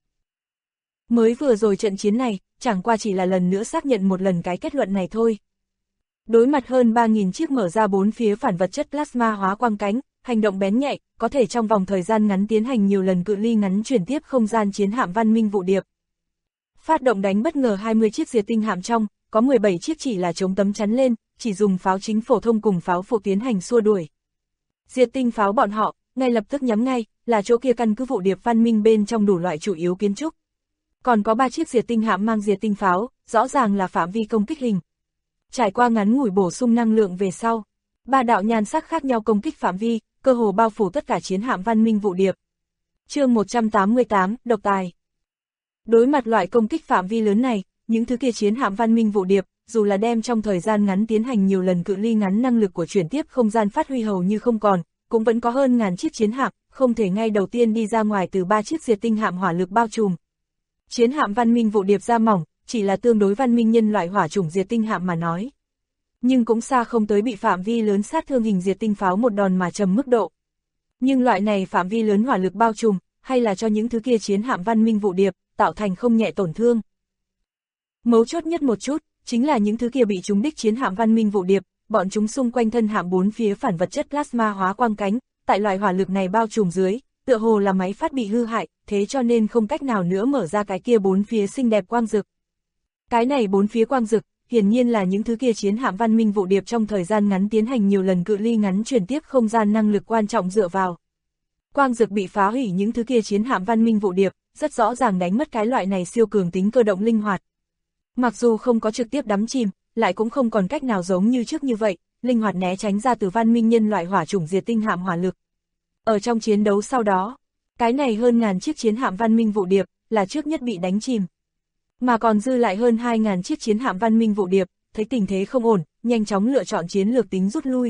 Mới vừa rồi trận chiến này, chẳng qua chỉ là lần nữa xác nhận một lần cái kết luận này thôi. Đối mặt hơn 3.000 chiếc mở ra bốn phía phản vật chất plasma hóa quang cánh, hành động bén nhạy, có thể trong vòng thời gian ngắn tiến hành nhiều lần cự ly ngắn chuyển tiếp không gian chiến hạm văn minh vụ điệp. Phát động đánh bất ngờ 20 chiếc diệt tinh hạm trong, có 17 chiếc chỉ là chống tấm chắn lên, chỉ dùng pháo chính phổ thông cùng pháo phụ tiến hành xua đuổi. Diệt tinh pháo bọn họ, ngay lập tức nhắm ngay, là chỗ kia căn cứ vụ điệp văn minh bên trong đủ loại chủ yếu kiến trúc. Còn có 3 chiếc diệt tinh hạm mang diệt tinh pháo, rõ ràng là phạm vi công kích hình. Trải qua ngắn ngủi bổ sung năng lượng về sau, 3 đạo nhan sắc khác nhau công kích phạm vi, cơ hồ bao phủ tất cả chiến hạm văn minh vụ điệp. Chương 188, độc tài. Đối mặt loại công kích phạm vi lớn này, những thứ kia chiến hạm văn minh vụ điệp, dù là đem trong thời gian ngắn tiến hành nhiều lần cự ly ngắn năng lực của chuyển tiếp không gian phát huy hầu như không còn, cũng vẫn có hơn ngàn chiếc chiến hạm, không thể ngay đầu tiên đi ra ngoài từ 3 chiếc diệt tinh hạm hỏa lực bao trùm. Chiến hạm văn minh vụ điệp da mỏng, chỉ là tương đối văn minh nhân loại hỏa chủng diệt tinh hạm mà nói. Nhưng cũng xa không tới bị phạm vi lớn sát thương hình diệt tinh pháo một đòn mà trầm mức độ. Nhưng loại này phạm vi lớn hỏa lực bao trùm, hay là cho những thứ kia chiến hạm văn minh vụ điệp, tạo thành không nhẹ tổn thương. Mấu chốt nhất một chút, chính là những thứ kia bị trúng đích chiến hạm văn minh vụ điệp, bọn chúng xung quanh thân hạm bốn phía phản vật chất plasma hóa quang cánh, tại loại hỏa lực này bao trùm dưới, tựa hồ là máy phát bị hư hại, thế cho nên không cách nào nữa mở ra cái kia bốn phía xinh đẹp quang rực. Cái này bốn phía quang rực, hiển nhiên là những thứ kia chiến hạm văn minh vụ điệp trong thời gian ngắn tiến hành nhiều lần cự ly ngắn chuyển tiếp không gian năng lực quan trọng dựa vào. Quang rực bị phá hủy những thứ kia chiến hạm văn minh vụ điệp, rất rõ ràng đánh mất cái loại này siêu cường tính cơ động linh hoạt. Mặc dù không có trực tiếp đắm chìm, lại cũng không còn cách nào giống như trước như vậy, linh hoạt né tránh ra từ văn minh nhân loại hỏa chủng diệt tinh hạm hỏa lực. Ở trong chiến đấu sau đó, cái này hơn ngàn chiếc chiến hạm văn minh vụ điệp, là trước nhất bị đánh chìm. Mà còn dư lại hơn 2.000 chiếc chiến hạm văn minh vụ điệp, thấy tình thế không ổn, nhanh chóng lựa chọn chiến lược tính rút lui.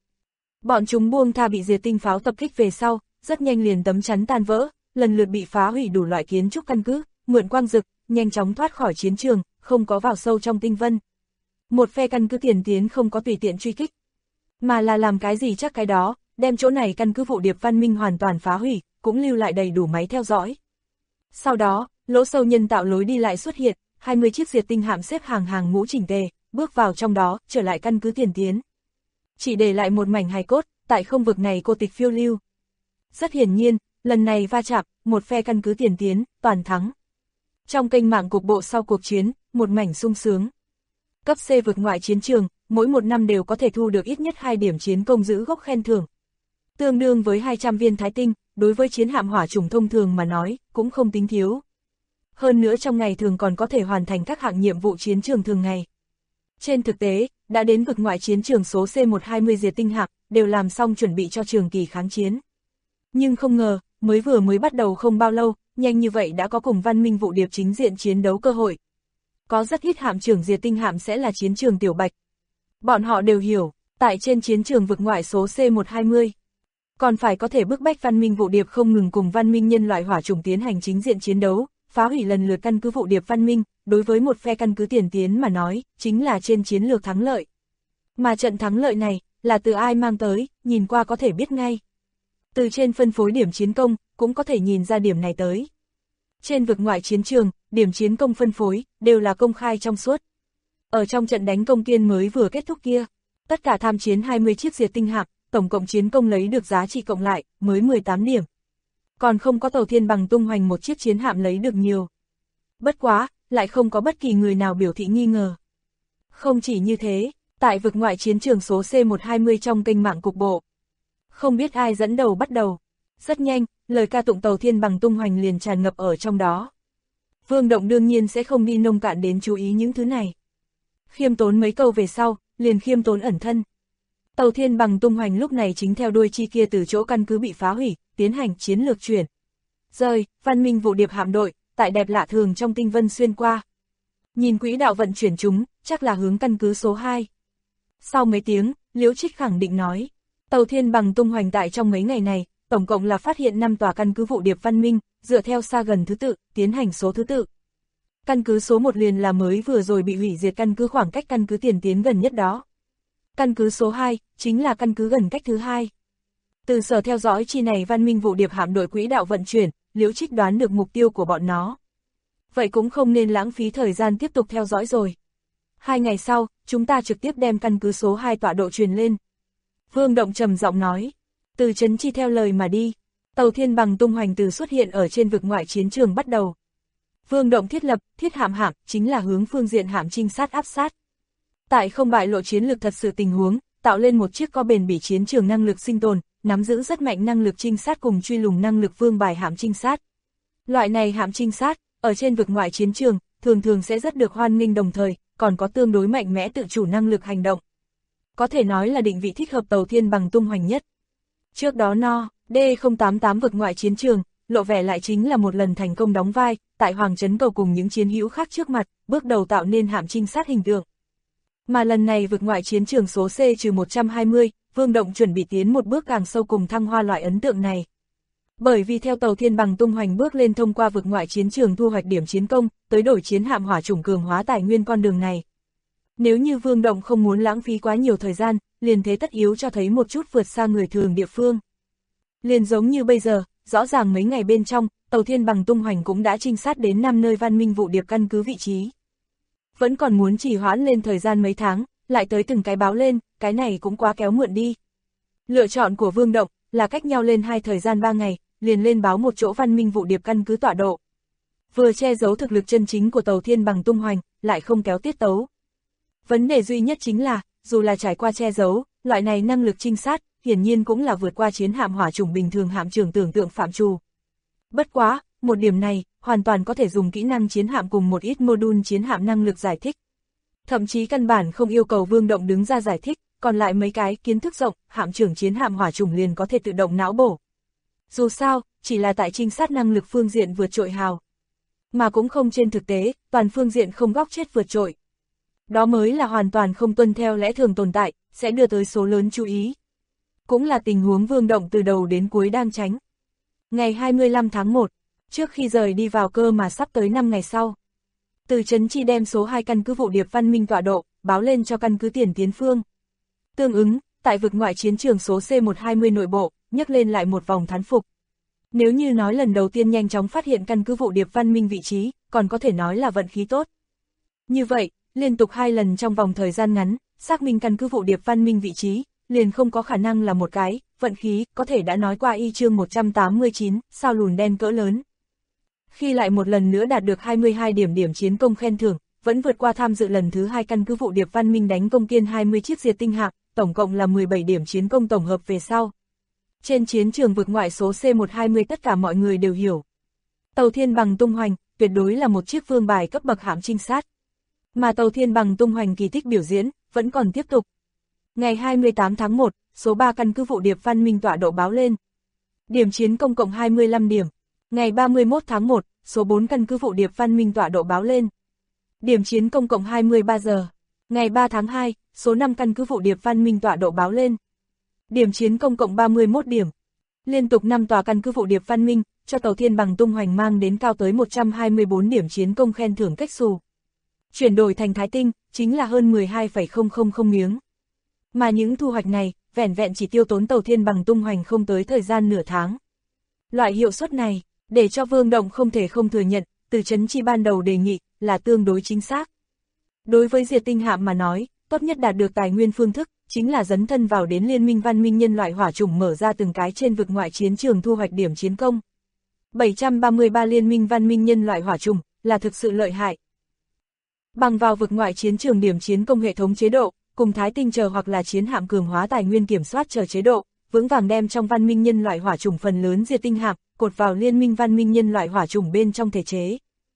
Bọn chúng buông tha bị diệt tinh pháo tập kích về sau, rất nhanh liền tấm chắn tan vỡ, lần lượt bị phá hủy đủ loại kiến trúc căn cứ, mượn quang rực, nhanh chóng thoát khỏi chiến trường, không có vào sâu trong tinh vân. Một phe căn cứ tiền tiến không có tùy tiện truy kích, mà là làm cái gì chắc cái đó, đem chỗ này căn cứ vụ điệp văn minh hoàn toàn phá hủy, cũng lưu lại đầy đủ máy theo dõi. Sau đó, lỗ sâu nhân tạo lối đi lại xuất hiện, 20 chiếc diệt tinh hạm xếp hàng ngũ chỉnh tề, bước vào trong đó, trở lại căn cứ tiền tiến. Chỉ để lại một mảnh hài cốt, tại không vực này cô tịch phiêu lưu. Rất hiển nhiên, lần này va chạm, một phe căn cứ tiền tiến, toàn thắng. Trong kênh mạng cục bộ sau cuộc chiến, một mảnh sung sướng. Cấp C vực ngoại chiến trường, mỗi một năm đều có thể thu được ít nhất 2 điểm chiến công giữ gốc khen thưởng. Tương đương với 200 viên thái tinh, đối với chiến hạm hỏa chủng thông thường mà nói, cũng không tính thiếu. Hơn nữa trong ngày thường còn có thể hoàn thành các hạng nhiệm vụ chiến trường thường ngày. Trên thực tế, đã đến vực ngoại chiến trường số C120 diệt tinh hạm, đều làm xong chuẩn bị cho trường kỳ kháng chiến. Nhưng không ngờ, mới bắt đầu không bao lâu, nhanh như vậy đã có cùng văn minh vụ điệp chính diện chiến đấu cơ hội. Có rất ít hạm trưởng diệt tinh hạm sẽ là chiến trường tiểu bạch. Bọn họ đều hiểu, tại trên chiến trường vực ngoại số C120, còn phải có thể bức bách văn minh vụ điệp không ngừng cùng văn minh nhân loại hỏa chủng tiến hành chính diện chiến đấu, phá hủy lần lượt căn cứ vụ điệp văn minh, đối với một phe căn cứ tiền tiến mà nói, chính là trên chiến lược thắng lợi. Mà trận thắng lợi này, là từ ai mang tới, nhìn qua có thể biết ngay. Từ trên phân phối điểm chiến công, cũng có thể nhìn ra điểm này tới. Trên vực ngoại chiến trường, điểm chiến công phân phối, đều là công khai trong suốt. Ở trong trận đánh công kiên mới vừa kết thúc kia, tất cả tham chiến 20 chiếc diệt tinh hạm, tổng cộng chiến công lấy được giá trị cộng lại, mới 18 điểm. Còn không có tàu Thiên Bằng tung hoành một chiếc chiến hạm lấy được nhiều. Bất quá, lại không có bất kỳ người nào biểu thị nghi ngờ. Không chỉ như thế, tại vực ngoại chiến trường số C120 trong kênh mạng cục bộ. Không biết ai dẫn đầu bắt đầu. Rất nhanh, lời ca tụng tàu Thiên Bằng tung hoành liền tràn ngập ở trong đó. Vương Động đương nhiên sẽ không đi nông cạn đến chú ý những thứ này. Khiêm tốn mấy câu về sau, liền khiêm tốn ẩn thân. Tàu Thiên Bằng tung hoành lúc này chính theo đuôi chi kia từ chỗ căn cứ bị phá hủy, tiến hành chiến lược chuyển. Rời, văn minh vụ điệp hạm đội, tại đẹp lạ thường trong tinh vân xuyên qua. Nhìn quỹ đạo vận chuyển chúng, chắc là hướng căn cứ số 2. Sau mấy tiếng, Liễu Trích khẳng định nói, tàu Thiên Bằng tung hoành tại trong mấy ngày này, tổng cộng là phát hiện 5 tòa căn cứ vụ điệp văn minh, dựa theo xa gần thứ tự, tiến hành số thứ tự. Căn cứ số 1 liền là mới vừa rồi bị hủy diệt căn cứ khoảng cách căn cứ tiền tiến gần nhất đó. Căn cứ số 2, chính là căn cứ gần cách thứ 2. Từ sở theo dõi chi này văn minh vụ điệp hạm đội quỹ đạo vận chuyển, Liễu Trích đoán được mục tiêu của bọn nó. Vậy cũng không nên lãng phí thời gian tiếp tục theo dõi rồi. 2 ngày sau, chúng ta trực tiếp đem căn cứ số 2 tọa độ truyền lên. Vương Động trầm giọng nói, từ Trấn Chi theo lời mà đi. Tàu Thiên Bằng tung hoành từ xuất hiện ở trên vực ngoại chiến trường bắt đầu. Vương Động thiết lập, thiết hạm chính là hướng phương diện hạm trinh sát áp sát. Tại không bại lộ chiến lược thật sự tình huống, tạo lên một chiếc có bền bỉ chiến trường năng lực sinh tồn, nắm giữ rất mạnh năng lực trinh sát cùng truy lùng năng lực vương bài hạm trinh sát. Loại này hạm trinh sát, ở trên vực ngoại chiến trường, thường sẽ rất được hoan nghênh đồng thời, còn có tương đối mạnh mẽ tự chủ năng lực hành động. Có thể nói là định vị thích hợp tàu Thiên Bằng tung hoành nhất. Trước đó D088 vực ngoại chiến trường, lộ vẻ lại chính là một lần thành công đóng vai, tại Hoàng Trấn Cầu cùng những chiến hữu khác trước mặt, bước đầu tạo nên hạm trinh sát hình tượng. Mà lần này vực ngoại chiến trường số C-120, Vương Động chuẩn bị tiến một bước càng sâu cùng thăng hoa loại ấn tượng này. Bởi vì theo tàu Thiên Bằng tung hoành bước lên thông qua vực ngoại chiến trường thu hoạch điểm chiến công, tới đổi chiến hạm hỏa chủng cường hóa tài nguyên con đường này. Nếu như Vương Động không muốn lãng phí quá nhiều thời gian, liền thế tất yếu cho thấy một chút vượt xa người thường địa phương. Liền giống như bây giờ, rõ ràng mấy ngày bên trong, tàu Thiên Bằng tung hoành cũng đã trinh sát đến 5 nơi văn minh vụ điệp căn cứ vị trí. Vẫn còn muốn trì hoãn lên thời gian mấy tháng, lại tới từng cái báo lên, cái này cũng quá kéo muộn đi. Lựa chọn của Vương Động là cách nhau lên 2 thời gian 3 ngày, liền lên báo một chỗ văn minh vụ điệp căn cứ tọa độ. Vừa che giấu thực lực chân chính của tàu Thiên Bằng tung hoành, lại không kéo tiết tấu. Vấn đề duy nhất chính là, dù là trải qua che giấu, loại này năng lực trinh sát, hiển nhiên cũng là vượt qua chiến hạm hỏa chủng bình thường hạm trưởng tưởng tượng phạm trù. Bất quá, một điểm này, hoàn toàn có thể dùng kỹ năng chiến hạm cùng một ít module chiến hạm năng lực giải thích. Thậm chí căn bản không yêu cầu Vương Động đứng ra giải thích, còn lại mấy cái kiến thức rộng, hạm trưởng chiến hạm hỏa chủng liền có thể tự động não bổ. Dù sao, chỉ là tại trinh sát năng lực phương diện vượt trội hào. Mà cũng không trên thực tế, toàn phương diện không góc chết vượt trội. Đó mới là hoàn toàn không tuân theo lẽ thường tồn tại, sẽ đưa tới số lớn chú ý. Cũng là tình huống Vương Động từ đầu đến cuối đang tránh. Ngày 25 tháng 1, trước khi rời đi vào cơ mà sắp tới 5 ngày sau. Từ Trấn Chi đem số 2 căn cứ vụ điệp văn minh tọa độ, báo lên cho căn cứ tiền tiến phương. Tương ứng, tại vực ngoại chiến trường số C120 nội bộ, nhấc lên lại một vòng thán phục. Nếu như nói lần đầu tiên nhanh chóng phát hiện căn cứ vụ điệp văn minh vị trí, còn có thể nói là vận khí tốt. Như vậy, liên tục 2 lần trong vòng thời gian ngắn, xác minh căn cứ vụ điệp văn minh vị trí, liền không có khả năng là một cái, vận khí, có thể đã nói qua y chương 189, sao lùn đen cỡ lớn. Khi lại một lần nữa đạt được 22 điểm chiến công khen thưởng, vẫn vượt qua tham dự lần thứ 2 căn cứ vụ điệp văn minh đánh công kiên 20 chiếc diệt tinh hạm, tổng cộng là 17 điểm chiến công tổng hợp về sau. Trên chiến trường vực ngoại số C120 tất cả mọi người đều hiểu. Tàu Thiên Bằng tung hoành, tuyệt đối là một chiếc vương bài cấp bậc hạm trinh sát. Mà tàu Thiên Bằng tung hoành kỳ tích biểu diễn, vẫn còn tiếp tục. Ngày 28 tháng 1, số 3 căn cứ vụ điệp văn minh tọa độ báo lên. Điểm chiến công cộng 25 điểm. Ngày 31 tháng 1, số 4 căn cứ vụ điệp văn minh tọa độ báo lên. Điểm chiến công cộng 23 giờ. Ngày 3 tháng 2, số 5 căn cứ vụ điệp văn minh tọa độ báo lên. Điểm chiến công cộng 31 điểm. Liên tục 5 tòa căn cứ vụ điệp văn minh, cho tàu Thiên Bằng tung hoành mang đến cao tới 124 điểm chiến công khen thưởng cách xù. Chuyển đổi thành Thái Tinh, chính là hơn 12,000 miếng. Mà những thu hoạch này, vẻn vẹn chỉ tiêu tốn tàu Thiên Bằng tung hoành không tới thời gian nửa tháng. Loại hiệu suất này, để cho Vương Động không thể không thừa nhận, từ Trấn Chi ban đầu đề nghị, là tương đối chính xác. Đối với diệt tinh hạm mà nói, tốt nhất đạt được tài nguyên phương thức, chính là dấn thân vào đến liên minh văn minh nhân loại hỏa chủng mở ra từng cái trên vực ngoại chiến trường thu hoạch điểm chiến công. 733 liên minh văn minh nhân loại hỏa chủng là thực sự lợi hại. Bằng vào vực ngoại chiến trường điểm chiến công hệ thống chế độ, cùng thái tinh chờ hoặc là chiến hạm cường hóa tài nguyên kiểm soát chờ chế độ, vững vàng đem trong văn minh nhân loại hỏa chủng phần lớn diệt tinh hạm, cột vào liên minh văn minh nhân loại hỏa chủng bên trong thể chế.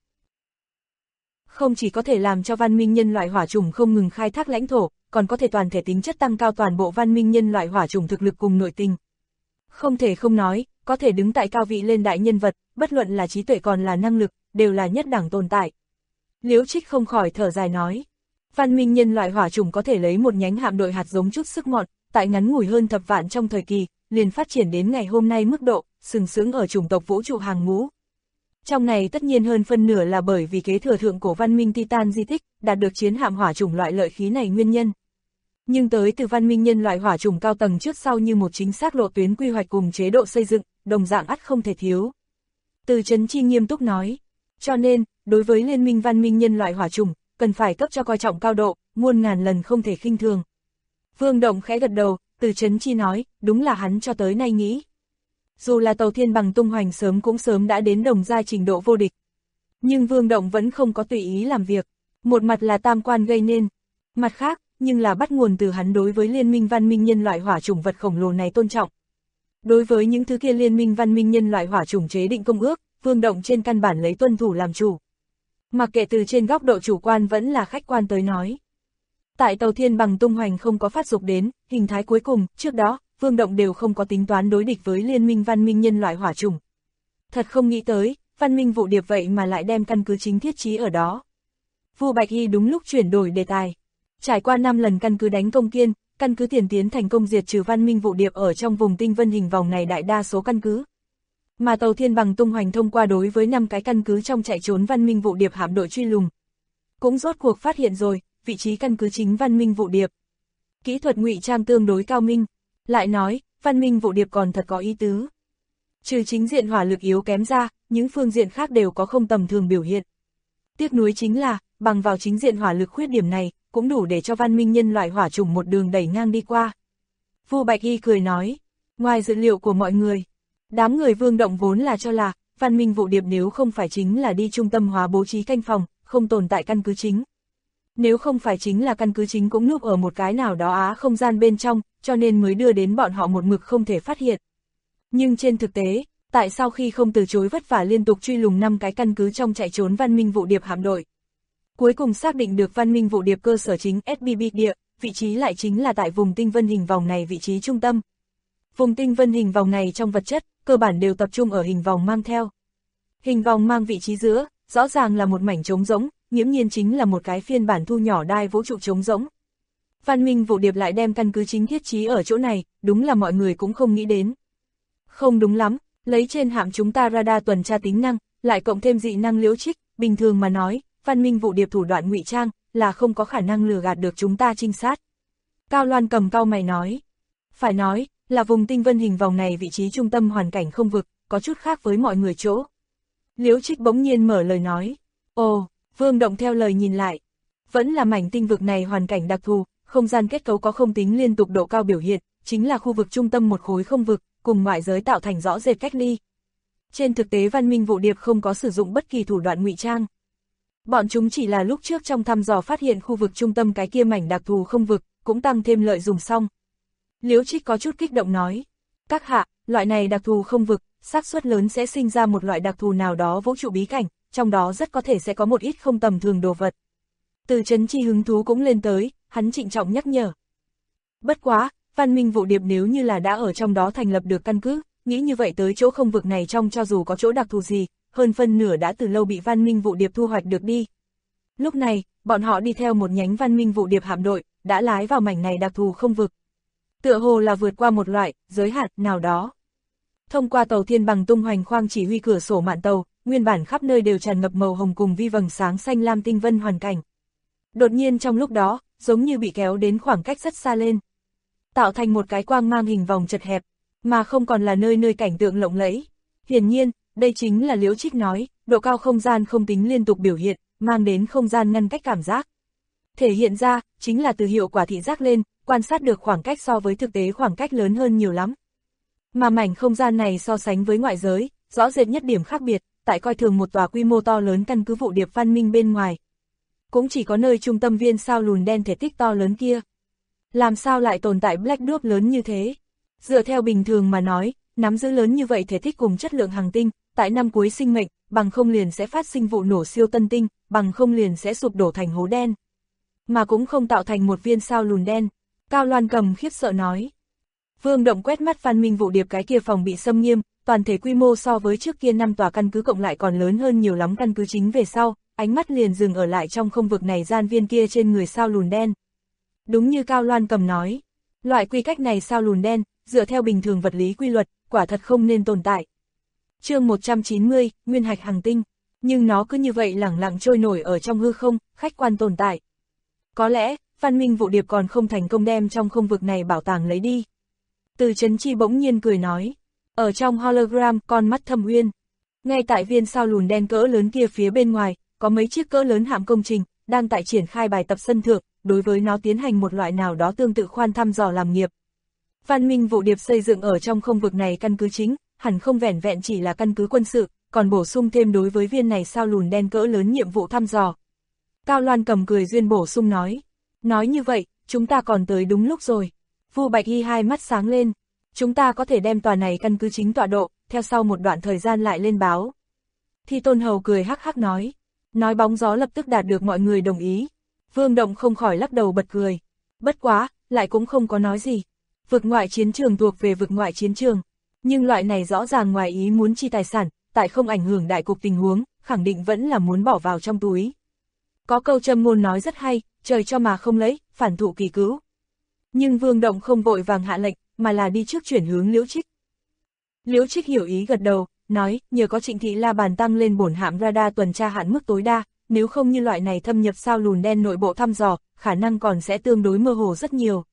Không chỉ có thể làm cho văn minh nhân loại hỏa chủng không ngừng khai thác lãnh thổ, còn có thể toàn thể tính chất tăng cao toàn bộ văn minh nhân loại hỏa chủng thực lực cùng nội tình. Không thể không nói, có thể đứng tại cao vị lên đại nhân vật, bất luận là trí tuệ còn là năng lực, đều là nhất đẳng tồn tại. Liễu Trích không khỏi thở dài nói, văn minh nhân loại hỏa chủng có thể lấy một nhánh hạm đội hạt giống chút sức mọn, tại ngắn ngủi hơn thập vạn trong thời kỳ, liền phát triển đến ngày hôm nay mức độ, sừng sững ở chủng tộc vũ trụ hàng ngũ. Trong này tất nhiên hơn phân nửa là bởi vì kế thừa thượng cổ văn minh Titan di tích, đạt được chiến hạm hỏa chủng loại lợi khí này nguyên nhân. Nhưng tới từ văn minh nhân loại hỏa chủng cao tầng trước sau như một chính xác lộ tuyến quy hoạch cùng chế độ xây dựng, đồng dạng ắt không thể thiếu. Từ Chấn Chi nghiêm túc nói, cho nên, đối với liên minh văn minh nhân loại hỏa chủng, cần phải cấp cho coi trọng cao độ, muôn ngàn lần không thể khinh thường. Vương Động khẽ gật đầu, Từ Chấn Chi nói, đúng là hắn cho tới nay nghĩ. Dù là tàu thiên bằng tung hoành sớm đã đến đồng giai trình độ vô địch. Nhưng Vương Động vẫn không có tùy ý làm việc. Một mặt là tam quan gây nên. Mặt khác, nhưng là bắt nguồn từ hắn đối với liên minh văn minh nhân loại hỏa chủng vật khổng lồ này tôn trọng. Đối với những thứ kia liên minh văn minh nhân loại hỏa chủng chế định công ước, Vương Động trên căn bản lấy tuân thủ làm chủ. Mặc kệ từ trên góc độ chủ quan vẫn là khách quan tới nói. Tại tàu thiên bằng tung hoành không có phát dục đến, hình thái cuối cùng, trước đó, Vương Động đều không có tính toán đối địch với liên minh văn minh nhân loại hỏa chủng. Thật không nghĩ tới, văn minh vụ điệp vậy mà lại đem căn cứ chính thiết trí ở đó. Vu Bạch Hy đúng lúc chuyển đổi đề tài. Trải qua 5 lần căn cứ đánh công kiên, căn cứ tiền tiến thành công diệt trừ văn minh vụ điệp ở trong vùng tinh vân hình vòng này đại đa số căn cứ. Mà tàu thiên bằng tung hoành thông qua đối với 5 cái căn cứ trong chạy trốn văn minh vụ điệp hạm đội truy lùng. Cũng rốt cuộc phát hiện rồi, vị trí căn cứ chính văn minh vụ điệp. Kỹ thuật ngụy trang tương đối cao minh. Lại nói, văn minh vụ điệp còn thật có ý tứ. Trừ chính diện hỏa lực yếu kém ra, những phương diện khác đều có không tầm thường biểu hiện. Tiếc nuối chính là, bằng vào chính diện hỏa lực khuyết điểm này, cũng đủ để cho văn minh nhân loại hỏa chủng một đường đẩy ngang đi qua. Vu Bạch Y cười nói, ngoài dự liệu của mọi người, đám người Vương Động vốn là cho là, văn minh vụ điệp nếu không phải chính là đi trung tâm hóa bố trí canh phòng, không tồn tại căn cứ chính. Nếu không phải chính là căn cứ chính cũng núp ở một cái nào đó á không gian bên trong, cho nên mới đưa đến bọn họ một mực không thể phát hiện. Nhưng trên thực tế, tại sao khi không từ chối vất vả liên tục truy lùng 5 cái căn cứ trong chạy trốn văn minh vụ điệp hạm đội, cuối cùng xác định được văn minh vụ điệp cơ sở chính SBB địa, vị trí lại chính là tại vùng tinh vân hình vòng này vị trí trung tâm. Vùng tinh vân hình vòng này trong vật chất, cơ bản đều tập trung ở hình vòng mang theo. Hình vòng mang vị trí giữa, rõ ràng là một mảnh trống rỗng, nghiễm nhiên chính là một cái phiên bản thu nhỏ đai vũ trụ trống rỗng. Văn minh vụ điệp lại đem căn cứ chính thiết trí ở chỗ này, đúng là mọi người cũng không nghĩ đến. Không đúng lắm, lấy trên hạm chúng ta radar tuần tra tính năng, lại cộng thêm dị năng Liễu Trích, bình thường mà nói, văn minh vụ điệp thủ đoạn ngụy trang, là không có khả năng lừa gạt được chúng ta trinh sát. Cao Loan cầm cau mày nói. Phải nói, là vùng tinh vân hình vòng này vị trí trung tâm hoàn cảnh không vực, có chút khác với mọi người chỗ. Liễu Trích bỗng nhiên mở lời nói. Ồ, Vương Động theo lời nhìn lại. Vẫn là mảnh tinh vực này hoàn cảnh đặc thù, không gian kết cấu có không tính liên tục độ cao biểu hiện, chính là khu vực trung tâm một khối không vực, cùng ngoại giới tạo thành rõ rệt cách ly. Trên thực tế văn minh vụ điệp không có sử dụng bất kỳ thủ đoạn ngụy trang. Bọn chúng chỉ là lúc trước trong thăm dò phát hiện khu vực trung tâm cái kia mảnh đặc thù không vực, cũng tăng thêm lợi dùng xong. Liễu Trích có chút kích động nói, các hạ, loại này đặc thù không vực, xác suất lớn sẽ sinh ra một loại đặc thù nào đó vũ trụ bí cảnh, trong đó rất có thể sẽ có một ít không tầm thường đồ vật. Từ Chấn Chi hứng thú cũng lên tới, hắn trịnh trọng nhắc nhở. Bất quá, văn minh vụ điệp nếu như là đã ở trong đó thành lập được căn cứ, nghĩ như vậy tới chỗ không vực này trong cho dù có chỗ đặc thù gì, hơn phân nửa đã từ lâu bị văn minh vụ điệp thu hoạch được đi. Lúc này, bọn họ đi theo một nhánh văn minh vụ điệp hạm đội, đã lái vào mảnh này đặc thù không vực. Tựa hồ là vượt qua một loại, giới hạn nào đó. Thông qua tàu thiên bằng tung hoành khoang chỉ huy cửa sổ mạn tàu, nguyên bản khắp nơi đều tràn ngập màu hồng cùng vi vầng sáng xanh lam tinh vân hoàn cảnh. Đột nhiên trong lúc đó, giống như bị kéo đến khoảng cách rất xa lên. Tạo thành một cái quang mang hình vòng chật hẹp, mà không còn là nơi nơi cảnh tượng lộng lẫy. Hiển nhiên, đây chính là Liễu Trích nói, độ cao không gian không tính liên tục biểu hiện, mang đến không gian ngăn cách cảm giác. Thể hiện ra, chính là từ hiệu quả thị giác lên, quan sát được khoảng cách so với thực tế khoảng cách lớn hơn nhiều lắm. Mà mảnh không gian này so sánh với ngoại giới, rõ rệt nhất điểm khác biệt, tại coi thường một tòa quy mô to lớn căn cứ vụ điệp văn minh bên ngoài. Cũng chỉ có nơi trung tâm viên sao lùn đen thể tích to lớn kia. Làm sao lại tồn tại Black Dwarf lớn như thế? Dựa theo bình thường mà nói, nắm giữ lớn như vậy thể tích cùng chất lượng hành tinh, tại năm cuối sinh mệnh, bằng không liền sẽ phát sinh vụ nổ siêu tân tinh, bằng không liền sẽ sụp đổ thành hố đen. Mà cũng không tạo thành một viên sao lùn đen. Cao Loan Cầm khiếp sợ nói. Vương Động quét mắt văn minh vụ điệp cái kia phòng bị xâm nghiêm, toàn thể quy mô so với trước kia 5 tòa căn cứ cộng lại còn lớn hơn nhiều lắm căn cứ chính về sau, ánh mắt liền dừng ở lại trong không vực này gian viên kia trên người sao lùn đen. Đúng như Cao Loan Cầm nói, loại quy cách này sao lùn đen, dựa theo bình thường vật lý quy luật, quả thật không nên tồn tại. Chương 190, Nguyên hạch hành tinh, nhưng nó cứ như vậy lẳng lặng trôi nổi ở trong hư không, khách quan tồn tại. Có lẽ, văn minh vụ điệp còn không thành công đem trong không vực này bảo tàng lấy đi. Từ Chấn Chi bỗng nhiên cười nói, ở trong hologram con mắt thâm uyên. Ngay tại viên sao lùn đen cỡ lớn kia phía bên ngoài, có mấy chiếc cỡ lớn hạm công trình, đang tại triển khai bài tập sân thượng, đối với nó tiến hành một loại nào đó tương tự khoan thăm dò làm nghiệp. Văn minh vụ điệp xây dựng ở trong không vực này căn cứ chính, hẳn không vẻn vẹn chỉ là căn cứ quân sự, còn bổ sung thêm đối với viên này sao lùn đen cỡ lớn nhiệm vụ thăm dò. Cao Loan Cầm cười duyên bổ sung nói như vậy, chúng ta còn tới đúng lúc rồi. Vu Bạch Hy hai mắt sáng lên, chúng ta có thể đem tòa này căn cứ chính tọa độ, theo sau một đoạn thời gian lại lên báo. Thi Tôn Hầu cười hắc hắc nói bóng gió lập tức đạt được mọi người đồng ý. Vương Động không khỏi lắc đầu bật cười. Bất quá, lại cũng không có nói gì. Vực ngoại chiến trường thuộc về vực ngoại chiến trường. Nhưng loại này rõ ràng ngoài ý muốn chi tài sản, tại không ảnh hưởng đại cục tình huống, khẳng định vẫn là muốn bỏ vào trong túi. Có câu châm ngôn nói rất hay, trời cho mà không lấy, phản thụ kỳ cứu. Nhưng Vương Động không vội vàng hạ lệnh, mà là đi trước chuyển hướng Liễu Trích. Liễu Trích hiểu ý gật đầu, nói, nhờ có Trịnh Thị La Bàn tăng lên bổn hạm radar tuần tra hạn mức tối đa, nếu không như loại này thâm nhập sao lùn đen nội bộ thăm dò, khả năng còn sẽ tương đối mơ hồ rất nhiều.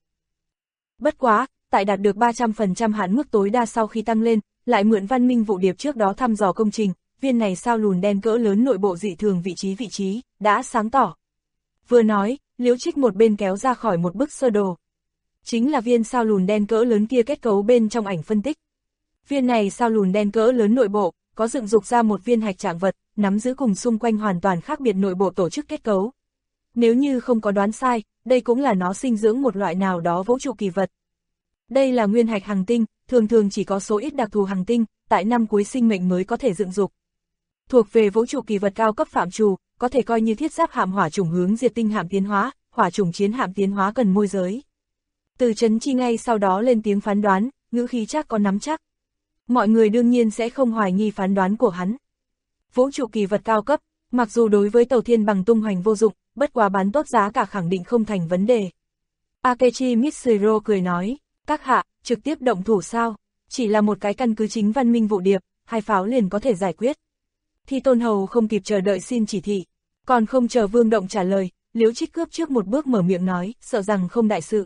Bất quá, tại đạt được 300% hạn mức tối đa sau khi tăng lên, lại mượn văn minh vụ điệp trước đó thăm dò công trình, viên này sao lùn đen cỡ lớn nội bộ dị thường vị trí, đã sáng tỏ. Vừa nói, Liễu Trích một bên kéo ra khỏi một bức sơ đồ. Chính là viên sao lùn đen cỡ lớn kia kết cấu bên trong ảnh phân tích. Viên này sao lùn đen cỡ lớn nội bộ, có dựng dục ra một viên hạch trạng vật, nắm giữ cùng xung quanh hoàn toàn khác biệt nội bộ tổ chức kết cấu. Nếu như không có đoán sai, đây cũng là nó sinh dưỡng một loại nào đó vũ trụ kỳ vật. Đây là nguyên hạch hành tinh, thường chỉ có số ít đặc thù hành tinh, tại năm cuối sinh mệnh mới có thể dựng dục. Thuộc về vũ trụ kỳ vật cao cấp phạm trù, có thể coi như thiết giáp hạm hỏa chủng hướng diệt tinh hạm tiến hóa, hỏa chủng chiến hạm tiến hóa cần môi giới. Từ Chấn Chi ngay sau đó lên tiếng phán đoán, ngữ khí chắc có nắm chắc. Mọi người đương nhiên sẽ không hoài nghi phán đoán của hắn. Vũ trụ kỳ vật cao cấp, mặc dù đối với tàu thiên bằng tung hoành vô dụng, bất quá bán tốt giá cả khẳng định không thành vấn đề. Akechi Mitsuro cười nói, các hạ, trực tiếp động thủ sao, chỉ là một cái căn cứ chính văn minh vụ điệp, 2 pháo liền có thể giải quyết. Thi Tôn Hầu không kịp chờ đợi xin chỉ thị, còn không chờ Vương Động trả lời, Liễu Trích cướp trước một bước mở miệng nói, sợ rằng không đại sự.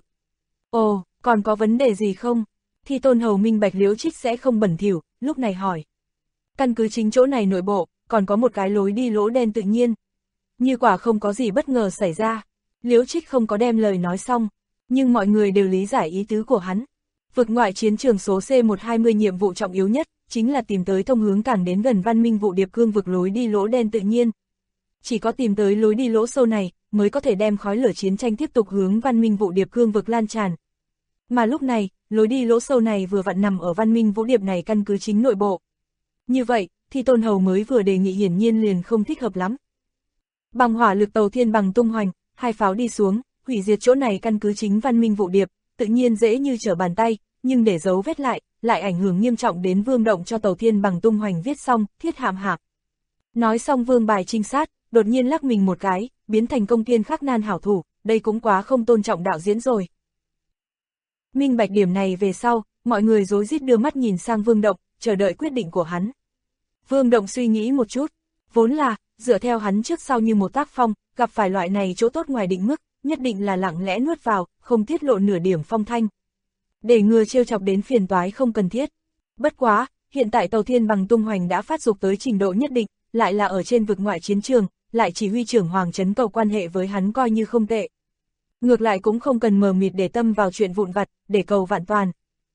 Ồ, còn có vấn đề gì không? Thi Tôn Hầu minh bạch Liễu Trích sẽ không bẩn thỉu, lúc này hỏi. Căn cứ chính chỗ này nội bộ, còn có một cái lối đi lỗ đen tự nhiên. Như quả không có gì bất ngờ xảy ra, Liễu Trích không có đem lời nói xong, nhưng mọi người đều lý giải ý tứ của hắn. Vực ngoại chiến trường số C120 nhiệm vụ trọng yếu nhất, chính là tìm tới thông hướng càng đến gần văn minh vụ điệp cương vực lối đi lỗ đen tự nhiên. Chỉ có tìm tới lối đi lỗ sâu này, mới có thể đem khói lửa chiến tranh tiếp tục hướng văn minh vụ điệp cương vực lan tràn. Mà lúc này, lối đi lỗ sâu này vừa vặn nằm ở văn minh vũ điệp này căn cứ chính nội bộ. Như vậy, thì Tôn Hầu mới vừa đề nghị hiển nhiên liền không thích hợp lắm. Bằng hỏa lực tàu thiên bằng tung hoành, 2 pháo đi xuống, hủy diệt chỗ này căn cứ chính văn minh vụ điệp, tự nhiên dễ như trở bàn tay, nhưng để dấu vết lại ảnh hưởng nghiêm trọng đến Vương Động cho tàu thiên bằng tung hoành viết xong, thiết hàm hạp. Nói xong Vương bài trinh sát, đột nhiên lắc mình một cái, biến thành công tiên khắc nan hảo thủ, đây cũng quá không tôn trọng đạo diễn rồi. Minh bạch điểm này về sau, mọi người rối rít đưa mắt nhìn sang Vương Động, chờ đợi quyết định của hắn. Vương Động suy nghĩ một chút, vốn là, dựa theo hắn trước sau như một tác phong, gặp phải loại này chỗ tốt ngoài định mức, nhất định là lặng lẽ nuốt vào, không tiết lộ nửa điểm phong thanh. Để ngừa trêu chọc đến phiền toái không cần thiết. Bất quá, hiện tại tàu thiên bằng tung hoành đã phát dục tới trình độ nhất định, lại là ở trên vực ngoại chiến trường, lại chỉ huy trưởng Hoàng Trấn Cầu quan hệ với hắn coi như không tệ. ngược lại cũng không cần mờ mịt để tâm vào chuyện vụn vặt, để cầu vạn toàn.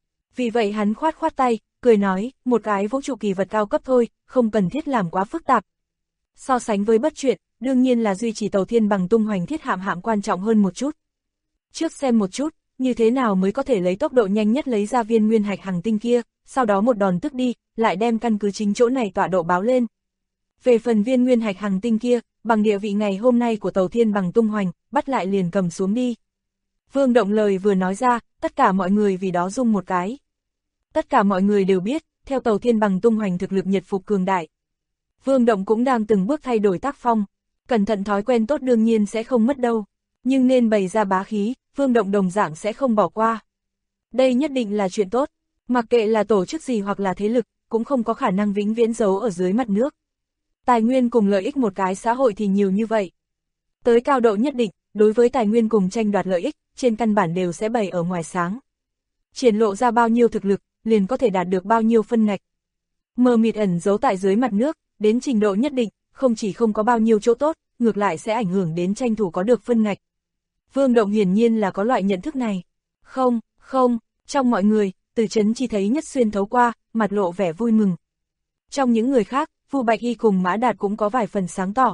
Vì vậy hắn khoát khoát tay, cười nói, một cái vũ trụ kỳ vật cao cấp thôi, không cần thiết làm quá phức tạp. So sánh với bất chuyện, đương nhiên là duy trì tàu thiên bằng tung hoành thiết hạm quan trọng hơn một chút. Trước xem một chút, như thế nào mới có thể lấy tốc độ nhanh nhất lấy ra viên nguyên hạch hành tinh kia, sau đó một đòn tức đi, lại đem căn cứ chính chỗ này tọa độ báo lên. Về phần viên nguyên hạch hành tinh kia, bằng địa vị ngày hôm nay của tàu thiên bằng tung hoành, bắt lại liền cầm xuống đi. Vương Động lời vừa nói ra, tất cả mọi người vì đó rung một cái. Tất cả mọi người đều biết, theo tàu thiên bằng tung hoành thực lực nhiệt phục cường đại. Vương Động cũng đang từng bước thay đổi tác phong, cẩn thận thói quen tốt đương nhiên sẽ không mất đâu, nhưng nên bày ra bá khí, Vương Động đồng dạng sẽ không bỏ qua. Đây nhất định là chuyện tốt, mặc kệ là tổ chức gì hoặc là thế lực, cũng không có khả năng vĩnh viễn giấu ở dưới mặt nước. Tài nguyên cùng lợi ích một cái xã hội thì nhiều như vậy. Tới cao độ nhất định, đối với tài nguyên cùng tranh đoạt lợi ích, trên căn bản đều sẽ bày ở ngoài sáng. Triển lộ ra bao nhiêu thực lực, liền có thể đạt được bao nhiêu phân ngạch. Mờ mịt ẩn giấu tại dưới mặt nước, đến trình độ nhất định, không chỉ không có bao nhiêu chỗ tốt, ngược lại sẽ ảnh hưởng đến tranh thủ có được phân ngạch. Vương Động hiển nhiên là có loại nhận thức này. Không, trong mọi người, Từ Chấn chỉ thấy Nhất Xuyên thấu qua, mặt lộ vẻ vui mừng. Trong những người khác, Vu Bạch Y cùng Mã Đạt cũng có vài phần sáng tỏ.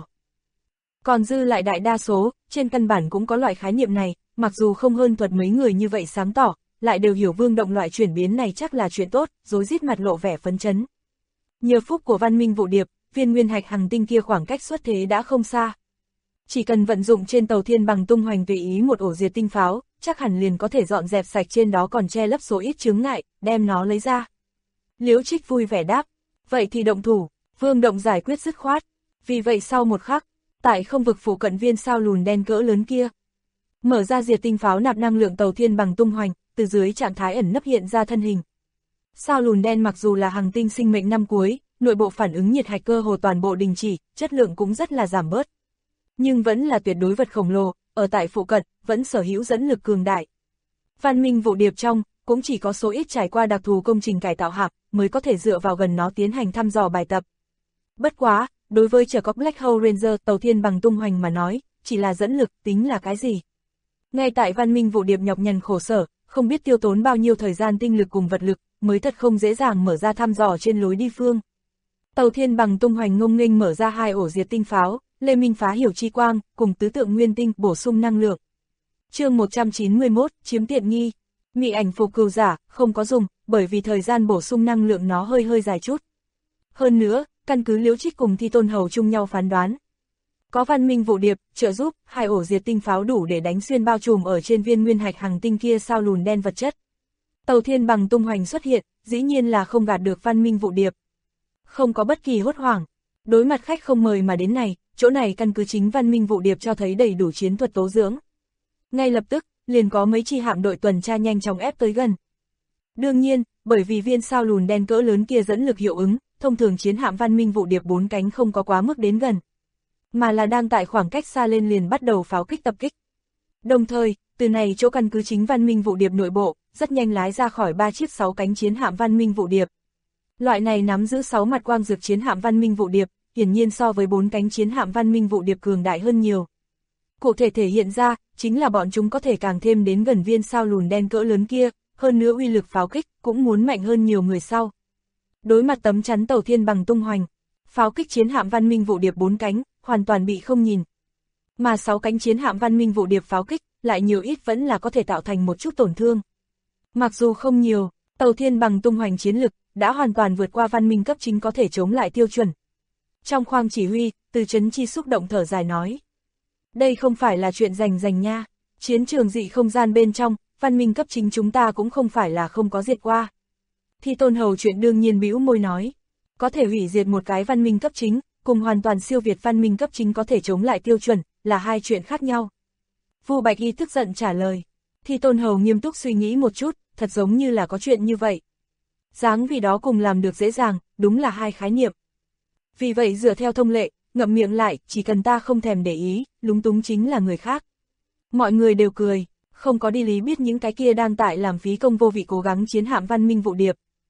Còn dư lại đại đa số, trên căn bản cũng có loại khái niệm này, mặc dù không hơn thuật mấy người như vậy sáng tỏ, lại đều hiểu Vương Động loại chuyển biến này chắc là chuyện tốt, rối rít mặt lộ vẻ phấn chấn. Nhờ phúc của Văn Minh Vụ Điệp, viên nguyên hạch hành tinh kia khoảng cách xuất thế đã không xa. Chỉ cần vận dụng trên tàu thiên bằng tung hoành tùy ý một ổ diệt tinh pháo, chắc hẳn liền có thể dọn dẹp sạch trên đó còn che lấp số ít chướng ngại, đem nó lấy ra. Liễu Trích vui vẻ đáp, vậy thì động thủ. Vương Động giải quyết dứt khoát. Vì vậy sau một khắc, tại không vực phụ cận viên sao lùn đen cỡ lớn kia, mở ra diệt tinh pháo nạp năng lượng tàu thiên bằng tung hoành, từ dưới trạng thái ẩn nấp hiện ra thân hình. Sao lùn đen mặc dù là hành tinh sinh mệnh năm cuối, nội bộ phản ứng nhiệt hạch cơ hồ toàn bộ đình chỉ, chất lượng cũng rất là giảm bớt. Nhưng vẫn là tuyệt đối vật khổng lồ, ở tại phụ cận, vẫn sở hữu dẫn lực cường đại. Văn Minh Vụ Điệp trong, cũng chỉ có số ít trải qua đặc thù công trình cải tạo hạm, mới có thể dựa vào gần nó tiến hành thăm dò bài tập. Bất quá, đối với chở có Black Hole Ranger tàu thiên bằng tung hoành mà nói, chỉ là dẫn lực tính là cái gì. Ngay tại Văn Minh Vụ Điệp nhọc nhằn khổ sở, không biết tiêu tốn bao nhiêu thời gian tinh lực cùng vật lực, mới thật không dễ dàng mở ra thăm dò trên lối đi phương. Tàu thiên bằng tung hoành ngông nghênh mở ra 2 ổ diệt tinh pháo, Lê Minh phá hiểu chi quang, cùng tứ tượng nguyên tinh bổ sung năng lượng. Chương 191, chiếm tiện nghi. Mị ảnh phục cừu giả, không có dùng, bởi vì thời gian bổ sung năng lượng nó hơi dài chút. Hơn nữa, căn cứ Liễu Trích cùng Thi Tôn Hầu chung nhau phán đoán. Có Văn Minh Vụ Điệp, trợ giúp, 2 ổ diệt tinh pháo đủ để đánh xuyên bao trùm ở trên viên nguyên hạch hành tinh kia sao lùn đen vật chất. Tàu thiên bằng tung hoành xuất hiện, dĩ nhiên là không gạt được Văn Minh Vụ Điệp. Không có bất kỳ hốt hoảng. Đối mặt khách không mời mà đến này, chỗ này căn cứ chính Văn Minh Vụ Điệp cho thấy đầy đủ chiến thuật tố dưỡng. Ngay lập tức, liền có mấy chi hạm đội tuần tra nhanh chóng ép tới gần. Đương nhiên, bởi vì viên sao lùn đen cỡ lớn kia dẫn lực hiệu ứng, thông thường chiến hạm Văn Minh Vụ Điệp 4 cánh không có quá mức đến gần, mà là đang tại khoảng cách xa lên liền bắt đầu pháo kích tập kích. Đồng thời, từ này chỗ căn cứ chính Văn Minh Vụ Điệp nội bộ, rất nhanh lái ra khỏi 3 chiếc 6 cánh chiến hạm Văn Minh Vụ Điệp. Loại này nắm giữ 6 mặt quang dược chiến hạm Văn Minh Vụ Điệp, hiển nhiên so với 4 cánh chiến hạm Văn Minh Vụ Điệp cường đại hơn nhiều. Cụ thể thể hiện ra, chính là bọn chúng có thể càng thêm đến gần viên sao lùn đen cỡ lớn kia, hơn nữa uy lực pháo kích cũng muốn mạnh hơn nhiều người sau. Đối mặt tấm chắn tàu thiên bằng tung hoành, pháo kích chiến hạm Văn Minh Vụ Điệp 4 cánh, hoàn toàn bị không nhìn. Mà 6 cánh chiến hạm Văn Minh Vụ Điệp pháo kích, lại nhiều ít vẫn là có thể tạo thành một chút tổn thương. Mặc dù không nhiều, tàu thiên bằng tung hoành chiến lực, đã hoàn toàn vượt qua văn minh cấp chính có thể chống lại tiêu chuẩn. Trong khoang chỉ huy, Từ Chấn Chi xúc động thở dài nói. Đây không phải là chuyện rành nha, chiến trường dị không gian bên trong, văn minh cấp chính chúng ta cũng không phải là không có diệt qua. Thi Tôn Hầu chuyện đương nhiên bĩu môi nói, có thể hủy diệt một cái văn minh cấp chính, cùng hoàn toàn siêu việt văn minh cấp chính có thể chống lại tiêu chuẩn, là hai chuyện khác nhau. Vu Bạch Y tức giận trả lời. Thi Tôn Hầu nghiêm túc suy nghĩ một chút, thật giống như là có chuyện như vậy. Dáng vì đó cùng làm được dễ dàng, đúng là hai khái niệm. Vì vậy dựa theo thông lệ, ngậm miệng lại, chỉ cần ta không thèm để ý, lúng túng chính là người khác. Mọi người đều cười, không có đi lý biết những cái kia đang tại làm phí công vô vị cố gắng chiến hạm Văn Minh Vụ Điệp.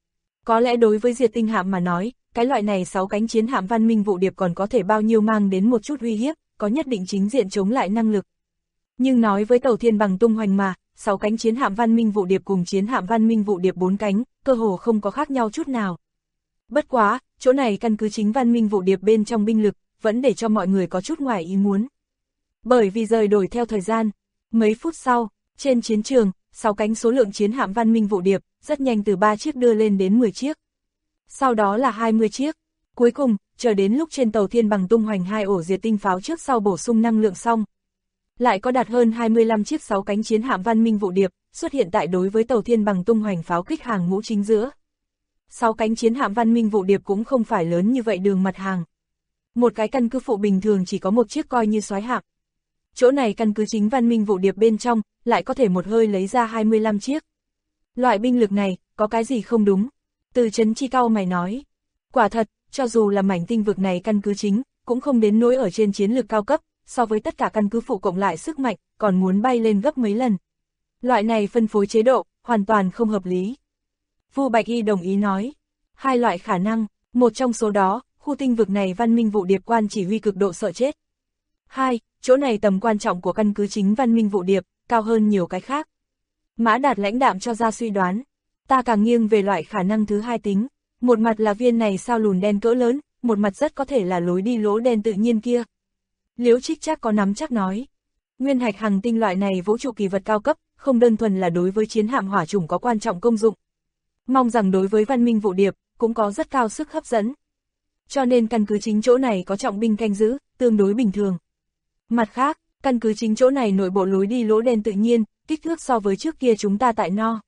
Có lẽ đối với diệt tinh hạm mà nói, cái loại này 6 cánh chiến hạm Văn Minh Vụ Điệp còn có thể bao nhiêu mang đến một chút uy hiếp, có nhất định chính diện chống lại năng lực. Nhưng nói với tàu thiên bằng tung hoành mà, 6 cánh chiến hạm văn minh vụ điệp cùng chiến hạm văn minh vụ điệp 4 cánh, cơ hồ không có khác nhau chút nào. Bất quá, chỗ này căn cứ chính văn minh vụ điệp bên trong binh lực, vẫn để cho mọi người có chút ngoài ý muốn. Bởi vì rời đổi theo thời gian, mấy phút sau, trên chiến trường, 6 cánh số lượng chiến hạm văn minh vụ điệp, rất nhanh từ 3 chiếc đưa lên đến 10 chiếc. Sau đó là 20 chiếc. Cuối cùng, chờ đến lúc trên tàu thiên bằng tung hoành 2 ổ diệt tinh pháo trước sau bổ sung năng lượng xong. Lại có đạt hơn 25 chiếc 6 cánh chiến hạm văn minh vụ điệp, xuất hiện tại đối với tàu thiên bằng tung hoành pháo kích hàng ngũ chính giữa. 6 cánh chiến hạm văn minh vụ điệp cũng không phải lớn như vậy đường mặt hàng. Một cái căn cứ phụ bình thường chỉ có một chiếc coi như soái hạm. Chỗ này căn cứ chính văn minh vụ điệp bên trong, lại có thể một hơi lấy ra 25 chiếc. Loại binh lực này, có cái gì không đúng? Từ Trấn Chi cau mày nói. Quả thật, cho dù là mảnh tinh vực này căn cứ chính, cũng không đến nỗi ở trên chiến lược cao cấp, so với tất cả căn cứ phụ cộng lại sức mạnh, còn muốn bay lên gấp mấy lần. Loại này phân phối chế độ, hoàn toàn không hợp lý. Vu Bạch Y đồng ý nói. Hai loại khả năng, một trong số đó, khu tinh vực này văn minh vụ điệp quan chỉ huy cực độ sợ chết. Hai, chỗ này tầm quan trọng của căn cứ chính văn minh vụ điệp, cao hơn nhiều cái khác. Mã Đạt lãnh đạm cho ra suy đoán. Ta càng nghiêng về loại khả năng thứ hai tính. Một mặt là viên này sao lùn đen cỡ lớn, một mặt rất có thể là lối đi lỗ đen tự nhiên kia. Liễu Trích Trác có nắm chắc nói. Nguyên hạch hành tinh loại này vũ trụ kỳ vật cao cấp, không đơn thuần là đối với chiến hạm hỏa chủng có quan trọng công dụng. Mong rằng đối với văn minh vụ điệp, cũng có rất cao sức hấp dẫn. Cho nên căn cứ chính chỗ này có trọng binh canh giữ, tương đối bình thường. Mặt khác, căn cứ chính chỗ này nội bộ lối đi lỗ đen tự nhiên, kích thước so với trước kia chúng ta tại No.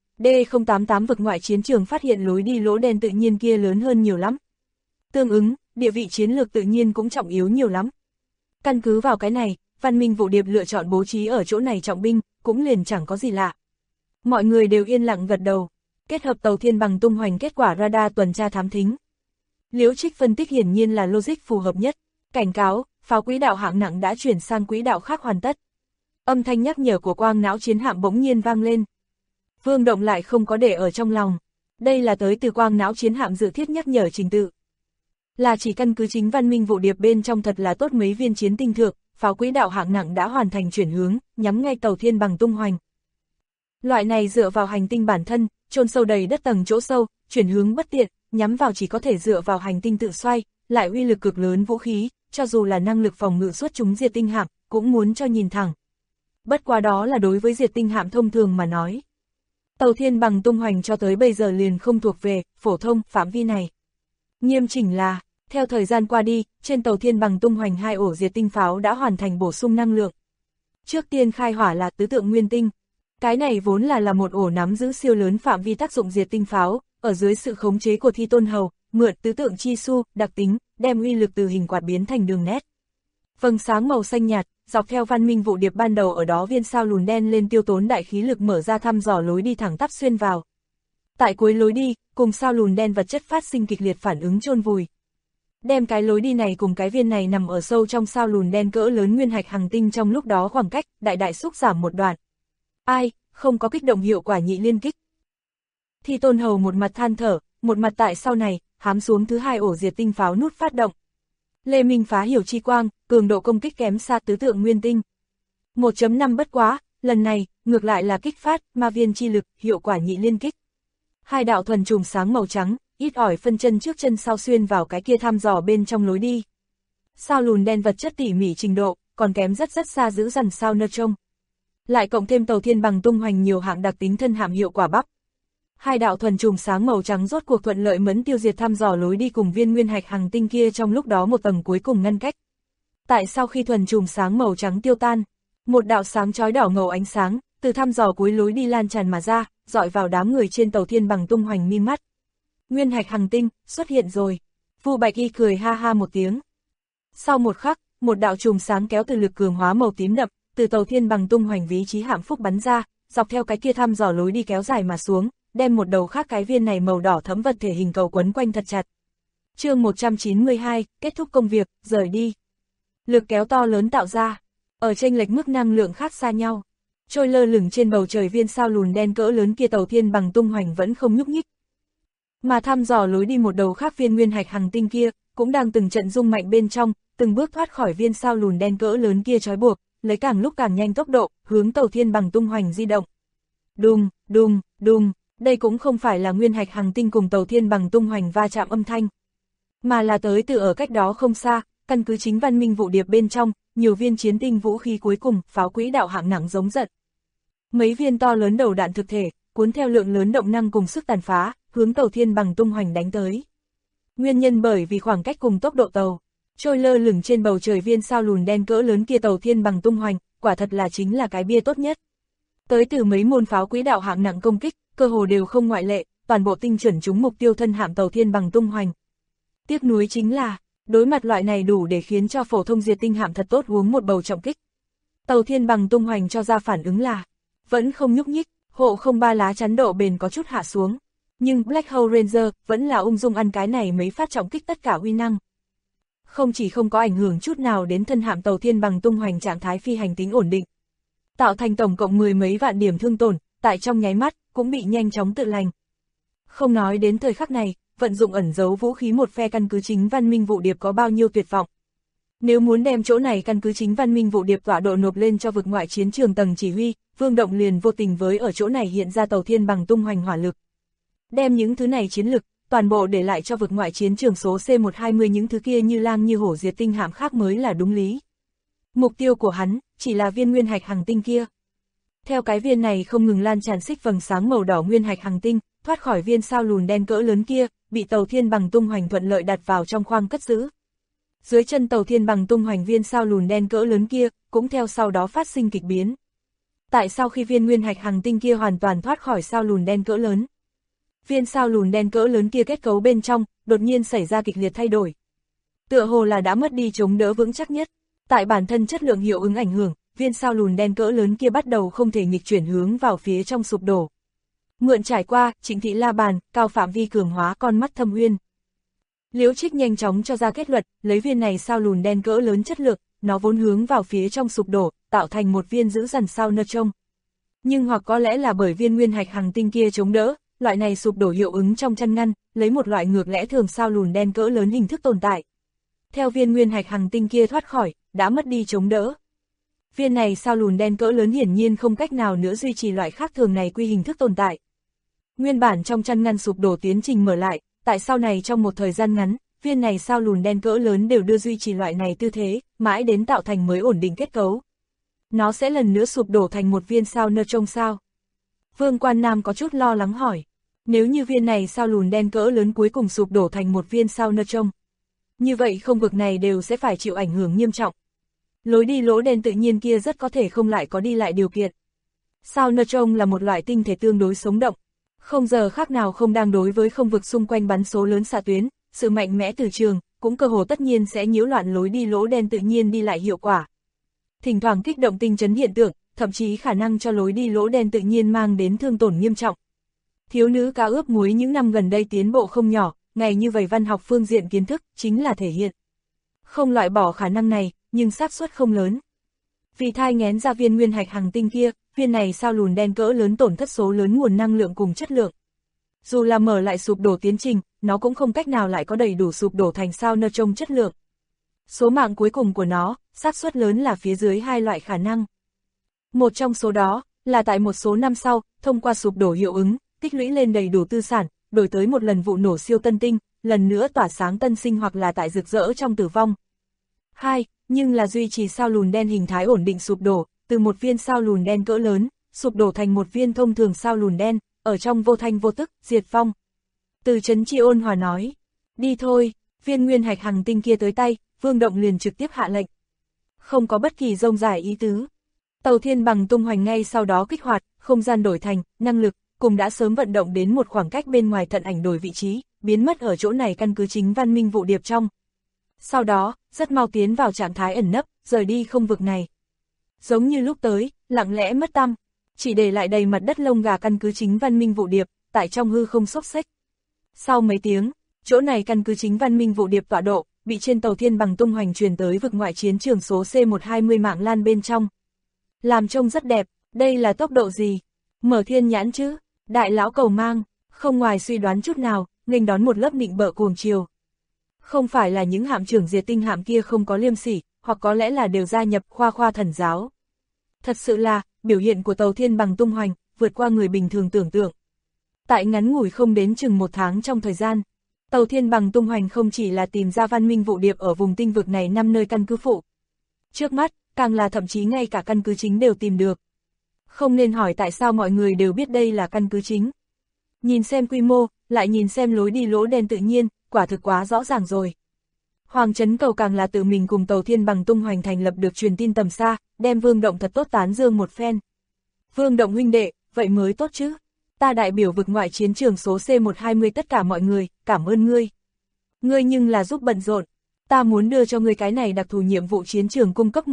D088 vực ngoại chiến trường phát hiện lối đi lỗ đen tự nhiên kia lớn hơn nhiều lắm. Tương ứng, địa vị chiến lược tự nhiên cũng trọng yếu nhiều lắm. Căn cứ vào cái này, văn minh vụ điệp lựa chọn bố trí ở chỗ này trọng binh, cũng liền chẳng có gì lạ. Mọi người đều yên lặng gật đầu, kết hợp tàu thiên bằng tung hoành kết quả radar tuần tra thám thính. Liễu Trích phân tích hiển nhiên là logic phù hợp nhất, cảnh cáo, pháo quỹ đạo hạng nặng đã chuyển sang quỹ đạo khác hoàn tất. Âm thanh nhắc nhở của quang não chiến hạm bỗng nhiên vang lên. Vương Động lại không có để ở trong lòng, đây là tới từ quang não chiến hạm dự thiết nhắc nhở trình tự. Là chỉ căn cứ chính văn minh vụ điệp bên trong thật là tốt mấy viên chiến tinh thượng, pháo quỹ đạo hạng nặng đã hoàn thành chuyển hướng, nhắm ngay tàu thiên bằng tung hoành. Loại này dựa vào hành tinh bản thân, chôn sâu đầy đất tầng chỗ sâu, chuyển hướng bất tiện, nhắm vào chỉ có thể dựa vào hành tinh tự xoay, lại uy lực cực lớn vũ khí, cho dù là năng lực phòng ngự xuất chúng diệt tinh hạm, cũng muốn cho nhìn thẳng. Bất quá đó là đối với diệt tinh hạm thông thường mà nói. Tàu thiên bằng tung hoành cho tới bây giờ liền không thuộc về phổ thông phạm vi này. Nghiêm chỉnh là, theo thời gian qua đi, trên tàu thiên bằng tung hoành 2 ổ diệt tinh pháo đã hoàn thành bổ sung năng lượng. Trước tiên khai hỏa là tứ tượng nguyên tinh. Cái này vốn là một ổ nắm giữ siêu lớn phạm vi tác dụng diệt tinh pháo, ở dưới sự khống chế của Thi Tôn Hầu, mượn tứ tượng chi su, đặc tính, đem uy lực từ hình quạt biến thành đường nét. Vầng sáng màu xanh nhạt, dọc theo văn minh vụ điệp ban đầu ở đó viên sao lùn đen lên tiêu tốn đại khí lực mở ra thăm dò lối đi thẳng tắp xuyên vào. Tại cuối lối đi, cùng sao lùn đen vật chất phát sinh kịch liệt phản ứng chôn vùi. Đem cái lối đi này cùng cái viên này nằm ở sâu trong sao lùn đen cỡ lớn nguyên hạch hành tinh trong lúc đó khoảng cách, đại xúc giảm một đoạn. Ai, không có kích động hiệu quả nhị liên kích. Thi Tôn Hầu một mặt than thở, một mặt tại sau này, hám xuống thứ 2 ổ diệt tinh pháo nút phát động. Lê Minh phá hiểu chi quang, cường độ công kích kém xa tứ tượng nguyên tinh. 1.5 bất quá, lần này, ngược lại là kích phát, ma viên chi lực, hiệu quả nhị liên kích. 2 đạo thuần chùm sáng màu trắng, ít ỏi phân chân trước chân sau xuyên vào cái kia thăm dò bên trong lối đi. Sao lùn đen vật chất tỉ mỉ trình độ, còn kém rất xa giữ dằn sao nơ trông. Lại cộng thêm tàu thiên bằng tung hoành nhiều hạng đặc tính thân hạm hiệu quả bắp. 2 đạo thuần chùm sáng màu trắng rốt cuộc thuận lợi mẫn tiêu diệt thăm dò lối đi cùng viên nguyên hạch hành tinh kia trong lúc đó một tầng cuối cùng ngăn cách. Tại sau khi thuần chùm sáng màu trắng tiêu tan, một đạo sáng chói đỏ ngầu ánh sáng từ thăm dò cuối lối đi lan tràn mà ra, dọi vào đám người trên tàu thiên bằng tung hoành mi mắt. Nguyên hạch hành tinh xuất hiện rồi. Vu Bạch Y cười ha ha một tiếng. Sau một khắc, một đạo chùm sáng kéo từ lực cường hóa màu tím đậm từ tàu thiên bằng tung hoành vị trí hạm phúc bắn ra, dọc theo cái kia thăm dò lối đi kéo dài mà xuống, đem một đầu khác cái viên này màu đỏ thẫm vật thể hình cầu quấn quanh thật chặt. Chương 192, kết thúc công việc, rời đi. Lực kéo to lớn tạo ra, ở chênh lệch mức năng lượng khác xa nhau, trôi lơ lửng trên bầu trời viên sao lùn đen cỡ lớn kia tàu thiên bằng tung hoành vẫn không nhúc nhích. Mà thăm dò lối đi một đầu khác viên nguyên hạch hành tinh kia, cũng đang từng trận rung mạnh bên trong, từng bước thoát khỏi viên sao lùn đen cỡ lớn kia trói buộc, lấy càng lúc càng nhanh tốc độ, hướng Tàu Thiên Bằng tung hoành di động. Đùng, đùng, đùng, đây cũng không phải là Nguyên Hạch Hằng Tinh cùng Tàu Thiên Bằng tung hoành va chạm âm thanh, mà là tới từ ở cách đó không xa, căn cứ chính Văn Minh Vụ Điệp bên trong, nhiều viên chiến tinh vũ khí cuối cùng, pháo quỹ đạo hạng nặng giống giận. Mấy viên to lớn đầu đạn thực thể, cuốn theo lượng lớn động năng cùng sức tàn phá, hướng Tàu Thiên Bằng tung hoành đánh tới. Nguyên nhân bởi vì khoảng cách cùng tốc độ tàu, trôi lơ lửng trên bầu trời viên sao lùn đen cỡ lớn kia Tàu Thiên Bằng tung hoành, quả thật là chính là cái bia tốt nhất. Tới từ mấy môn pháo quỹ đạo hạng nặng công kích, cơ hồ đều không ngoại lệ, toàn bộ tinh chuẩn trúng mục tiêu thân hạm Tàu Thiên Bằng tung hoành. Tiếc nuối chính là, đối mặt loại này đủ để khiến cho phổ thông diệt tinh hạm thật tốt uống một bầu trọng kích. Tàu Thiên Bằng tung hoành cho ra phản ứng là, vẫn không nhúc nhích, hộ không ba lá chắn độ bền có chút hạ xuống. Nhưng Black Hole Ranger vẫn là ung dung ăn cái này mấy phát trọng kích tất cả uy năng. Không chỉ không có ảnh hưởng chút nào đến thân hạm Tàu Thiên Bằng tung hoành trạng thái phi hành tính ổn định, tạo thành tổng cộng 10 mấy vạn điểm thương tổn, tại trong nháy mắt, cũng bị nhanh chóng tự lành. Không nói đến thời khắc này, vận dụng ẩn giấu vũ khí một phe căn cứ chính Văn Minh Vụ Điệp có bao nhiêu tuyệt vọng. Nếu muốn đem chỗ này căn cứ chính Văn Minh Vụ Điệp tọa độ nộp lên cho vực ngoại chiến trường tầng chỉ huy, Vương Động liền vô tình với ở chỗ này hiện ra Tàu Thiên Bằng tung hoành hỏa lực. Đem những thứ này chiến lực, toàn bộ để lại cho vực ngoại chiến trường số C120 những thứ kia như lang như hổ diệt tinh hạm khác mới là đúng lý. Mục tiêu của hắn, chỉ là viên Nguyên Hạch Hằng Tinh kia. Theo cái viên này không ngừng lan tràn xích vầng sáng màu đỏ Nguyên Hạch Hằng Tinh, thoát khỏi viên sao lùn đen cỡ lớn kia, bị Tàu Thiên Bằng tung hoành thuận lợi đặt vào trong khoang cất giữ. Dưới chân Tàu Thiên Bằng tung hoành viên sao lùn đen cỡ lớn kia, cũng theo sau đó phát sinh kịch biến. Tại sao khi viên Nguyên Hạch Hằng Tinh kia hoàn toàn thoát khỏi sao lùn đen cỡ lớn, viên sao lùn đen cỡ lớn kia kết cấu bên trong, đột nhiên xảy ra kịch liệt thay đổi. Tựa hồ là đã mất đi chống đỡ vững chắc nhất. Tại bản thân chất lượng hiệu ứng ảnh hưởng, viên sao lùn đen cỡ lớn kia bắt đầu không thể nghịch chuyển hướng vào phía trong sụp đổ. Mượn trải qua, Trịnh Thị La Bàn, cao phạm vi cường hóa con mắt Thâm Uyên. Liễu Trích nhanh chóng cho ra kết luận, lấy viên này sao lùn đen cỡ lớn chất lượng, nó vốn hướng vào phía trong sụp đổ, tạo thành một viên giữ dằn sao nơ trông. Nhưng hoặc có lẽ là bởi viên Nguyên Hạch Hằng Tinh kia chống đỡ, loại này sụp đổ hiệu ứng trong chăn ngăn, lấy một loại ngược lẽ thường sao lùn đen cỡ lớn hình thức tồn tại. Theo viên Nguyên Hạch Hằng Tinh kia thoát khỏi, đã mất đi chống đỡ. Viên này sao lùn đen cỡ lớn hiển nhiên không cách nào nữa duy trì loại khác thường này quy hình thức tồn tại. Nguyên bản trong chăn ngăn sụp đổ tiến trình mở lại, tại sau này trong một thời gian ngắn, viên này sao lùn đen cỡ lớn đều đưa duy trì loại này tư thế, mãi đến tạo thành mới ổn định kết cấu. Nó sẽ lần nữa sụp đổ thành một viên sao nơ trông sao? Vương Quan Nam có chút lo lắng hỏi. Nếu như viên này sao lùn đen cỡ lớn cuối cùng sụp đổ thành một viên sao nơ trông, như vậy không vực này đều sẽ phải chịu ảnh hưởng nghiêm trọng. Lối đi lỗ đen tự nhiên kia rất có thể không lại có đi lại điều kiện. Sao nơ trông là một loại tinh thể tương đối sống động, không giờ khác nào không đang đối với không vực xung quanh bắn số lớn xạ tuyến, sự mạnh mẽ từ trường, cũng cơ hồ tất nhiên sẽ nhiễu loạn lối đi lỗ đen tự nhiên đi lại hiệu quả. Thỉnh thoảng kích động tinh chấn hiện tượng, thậm chí khả năng cho lối đi lỗ đen tự nhiên mang đến thương tổn nghiêm trọng. Thiếu nữ cá ướp muối những năm gần đây tiến bộ không nhỏ, ngày như vậy văn học phương diện kiến thức chính là thể hiện. Không loại bỏ khả năng này, nhưng xác suất không lớn. Vì thai nghén ra viên Nguyên Hạch Hằng Tinh kia, viên này sao lùn đen cỡ lớn tổn thất số lớn nguồn năng lượng cùng chất lượng. Dù là mở lại sụp đổ tiến trình, nó cũng không cách nào lại có đầy đủ sụp đổ thành sao nơ trông chất lượng. Số mạng cuối cùng của nó, xác suất lớn là phía dưới hai loại khả năng. Một trong số đó, là tại một số năm sau, thông qua sụp đổ hiệu ứng, tích lũy lên đầy đủ tư sản, đổi tới một lần vụ nổ siêu tân tinh, lần nữa tỏa sáng tân sinh hoặc là tại rực rỡ trong tử vong. 2. Nhưng là duy trì sao lùn đen hình thái ổn định sụp đổ, từ một viên sao lùn đen cỡ lớn, sụp đổ thành một viên thông thường sao lùn đen, ở trong vô thanh vô tức, diệt vong. Từ Trấn Chi ôn hòa nói, đi thôi, viên Nguyên Hạch Hằng Tinh kia tới tay, Vương Động liền trực tiếp hạ lệnh. Không có bất kỳ rông dài ý tứ. Tàu Thiên Bằng tung hoành ngay sau đó kích hoạt, không gian đổi thành, năng lực, cùng đã sớm vận động đến một khoảng cách bên ngoài thận ảnh đổi vị trí, biến mất ở chỗ này căn cứ chính Văn Minh Vụ Điệp trong. Sau đó, rất mau tiến vào trạng thái ẩn nấp, rời đi không vực này. Giống như lúc tới, lặng lẽ mất tăm, chỉ để lại đầy mặt đất lông gà căn cứ chính Văn Minh Vụ Điệp, tại trong hư không xốc xếch. Sau mấy tiếng, chỗ này căn cứ chính Văn Minh Vụ Điệp tọa độ, bị trên Tàu Thiên Bằng tung hoành truyền tới vực ngoại chiến trường số C120 mạng lan bên trong. Làm trông rất đẹp, đây là tốc độ gì? Mở thiên nhãn chứ? Đại lão cầu mang, không ngoài suy đoán chút nào, nghênh đón một lớp nịnh bợ cuồng chiều. Không phải là những hạm trưởng diệt tinh hạm kia không có liêm sỉ, hoặc có lẽ là đều gia nhập Khoa thần giáo. Thật sự là, biểu hiện của Tàu Thiên Bằng tung hoành, vượt qua người bình thường tưởng tượng. Tại ngắn ngủi không đến chừng 1 tháng trong thời gian, Tàu Thiên Bằng tung hoành không chỉ là tìm ra văn minh vụ điệp ở vùng tinh vực này 5 nơi căn cứ phụ. Trước mắt, càng là thậm chí ngay cả căn cứ chính đều tìm được. Không nên hỏi tại sao mọi người đều biết đây là căn cứ chính. Nhìn xem quy mô, lại nhìn xem lối đi lỗ đen tự nhiên, quả thực quá rõ ràng rồi. Hoàng Trấn Cầu càng là tự mình cùng Tàu Thiên Bằng tung hoành thành lập được truyền tin tầm xa, đem Vương Động thật tốt tán dương một phen. Vương Động huynh đệ, vậy mới tốt chứ. Ta đại biểu vực ngoại chiến trường số C120 tất cả mọi người, cảm ơn ngươi. Ngươi nhưng là giúp bận rộn. Ta muốn đưa cho ngươi cái này đặc thù nhiệm vụ chiến trường cung cấp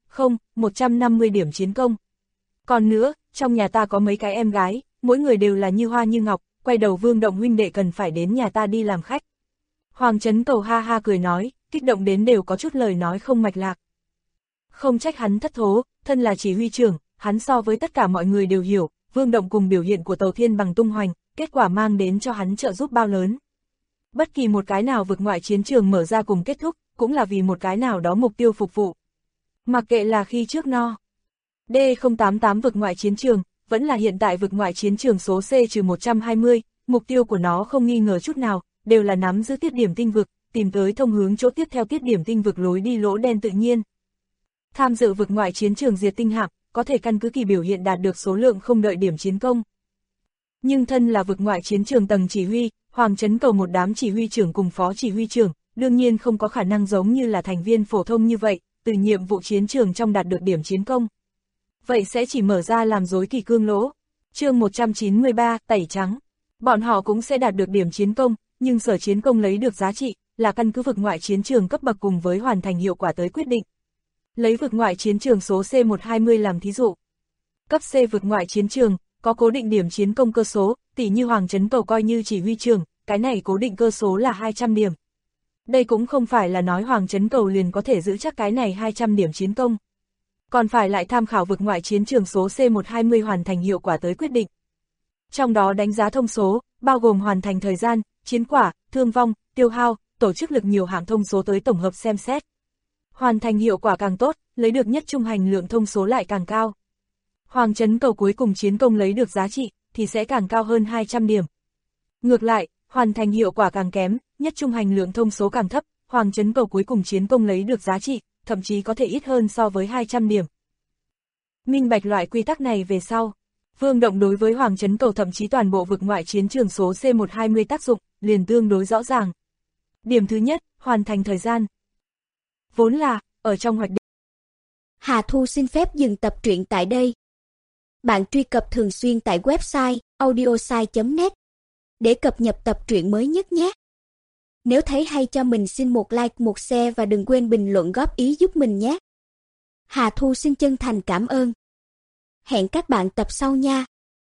150 điểm chiến công. Còn nữa, trong nhà ta có mấy cái em gái, mỗi người đều là như hoa như ngọc, quay đầu Vương Động huynh đệ cần phải đến nhà ta đi làm khách. Hoàng Trấn Cầu ha ha cười nói, kích động đến đều có chút lời nói không mạch lạc. Không trách hắn thất thố, thân là chỉ huy trưởng, hắn so với tất cả mọi người đều hiểu, Vương Động cùng biểu hiện của Tàu Thiên Bằng tung hoành, kết quả mang đến cho hắn trợ giúp bao lớn. Bất kỳ một cái nào vực ngoại chiến trường mở ra cùng kết thúc, cũng là vì một cái nào đó mục tiêu phục vụ. Mặc kệ là khi trước no. D088 vực ngoại chiến trường, vẫn là hiện tại vực ngoại chiến trường số C-120, mục tiêu của nó không nghi ngờ chút nào, đều là nắm giữ tiết điểm tinh vực, tìm tới thông hướng chỗ tiếp theo tiết điểm tinh vực lối đi lỗ đen tự nhiên. Tham dự vực ngoại chiến trường diệt tinh hạm, có thể căn cứ kỳ biểu hiện đạt được số lượng không đợi điểm chiến công. Nhưng thân là vực ngoại chiến trường tầng chỉ huy, Hoàng Trấn Cầu một đám chỉ huy trưởng cùng phó chỉ huy trưởng, đương nhiên không có khả năng giống như là thành viên phổ thông như vậy, từ nhiệm vụ chiến trường trong đạt được điểm chiến công. Vậy sẽ chỉ mở ra làm rối kỳ cương lỗ. Chương 193, tẩy trắng. Bọn họ cũng sẽ đạt được điểm chiến công, nhưng sở chiến công lấy được giá trị, là căn cứ vực ngoại chiến trường cấp bậc cùng với hoàn thành hiệu quả tới quyết định. Lấy vực ngoại chiến trường số C120 làm thí dụ. Cấp C vực ngoại chiến trường, có cố định điểm chiến công cơ số, tỷ như Hoàng Trấn Cầu coi như chỉ huy trưởng, cái này cố định cơ số là 200 điểm. Đây cũng không phải là nói Hoàng Trấn Cầu liền có thể giữ chắc cái này 200 điểm chiến công. Còn phải lại tham khảo vực ngoại chiến trường số C120 hoàn thành hiệu quả tới quyết định. Trong đó đánh giá thông số, bao gồm hoàn thành thời gian, chiến quả, thương vong, tiêu hao, tổ chức lực nhiều hạng thông số tới tổng hợp xem xét. Hoàn thành hiệu quả càng tốt, lấy được nhất trung hành lượng thông số lại càng cao. Hoàng Trấn Cầu cuối cùng chiến công lấy được giá trị, thì sẽ càng cao hơn 200 điểm. Ngược lại, hoàn thành hiệu quả càng kém, nhất trung hành lượng thông số càng thấp, Hoàng Trấn Cầu cuối cùng chiến công lấy được giá trị, thậm chí có thể ít hơn so với 200 điểm. Minh bạch loại quy tắc này về sau, Vương Động đối với Hoàng Trấn Cầu thậm chí toàn bộ vực ngoại chiến trường số C120 tác dụng, liền tương đối rõ ràng. Điểm thứ nhất, hoàn thành thời gian. Vốn là, ở trong hoạch định.
Hà Thu xin phép dừng tập truyện tại đây. Bạn truy cập thường xuyên tại website audiosai.net để cập nhật tập truyện mới nhất nhé. Nếu thấy hay cho mình xin một like, một share và đừng quên bình luận góp ý giúp mình nhé. Hà Thu xin chân thành cảm ơn. Hẹn các bạn tập sau nha.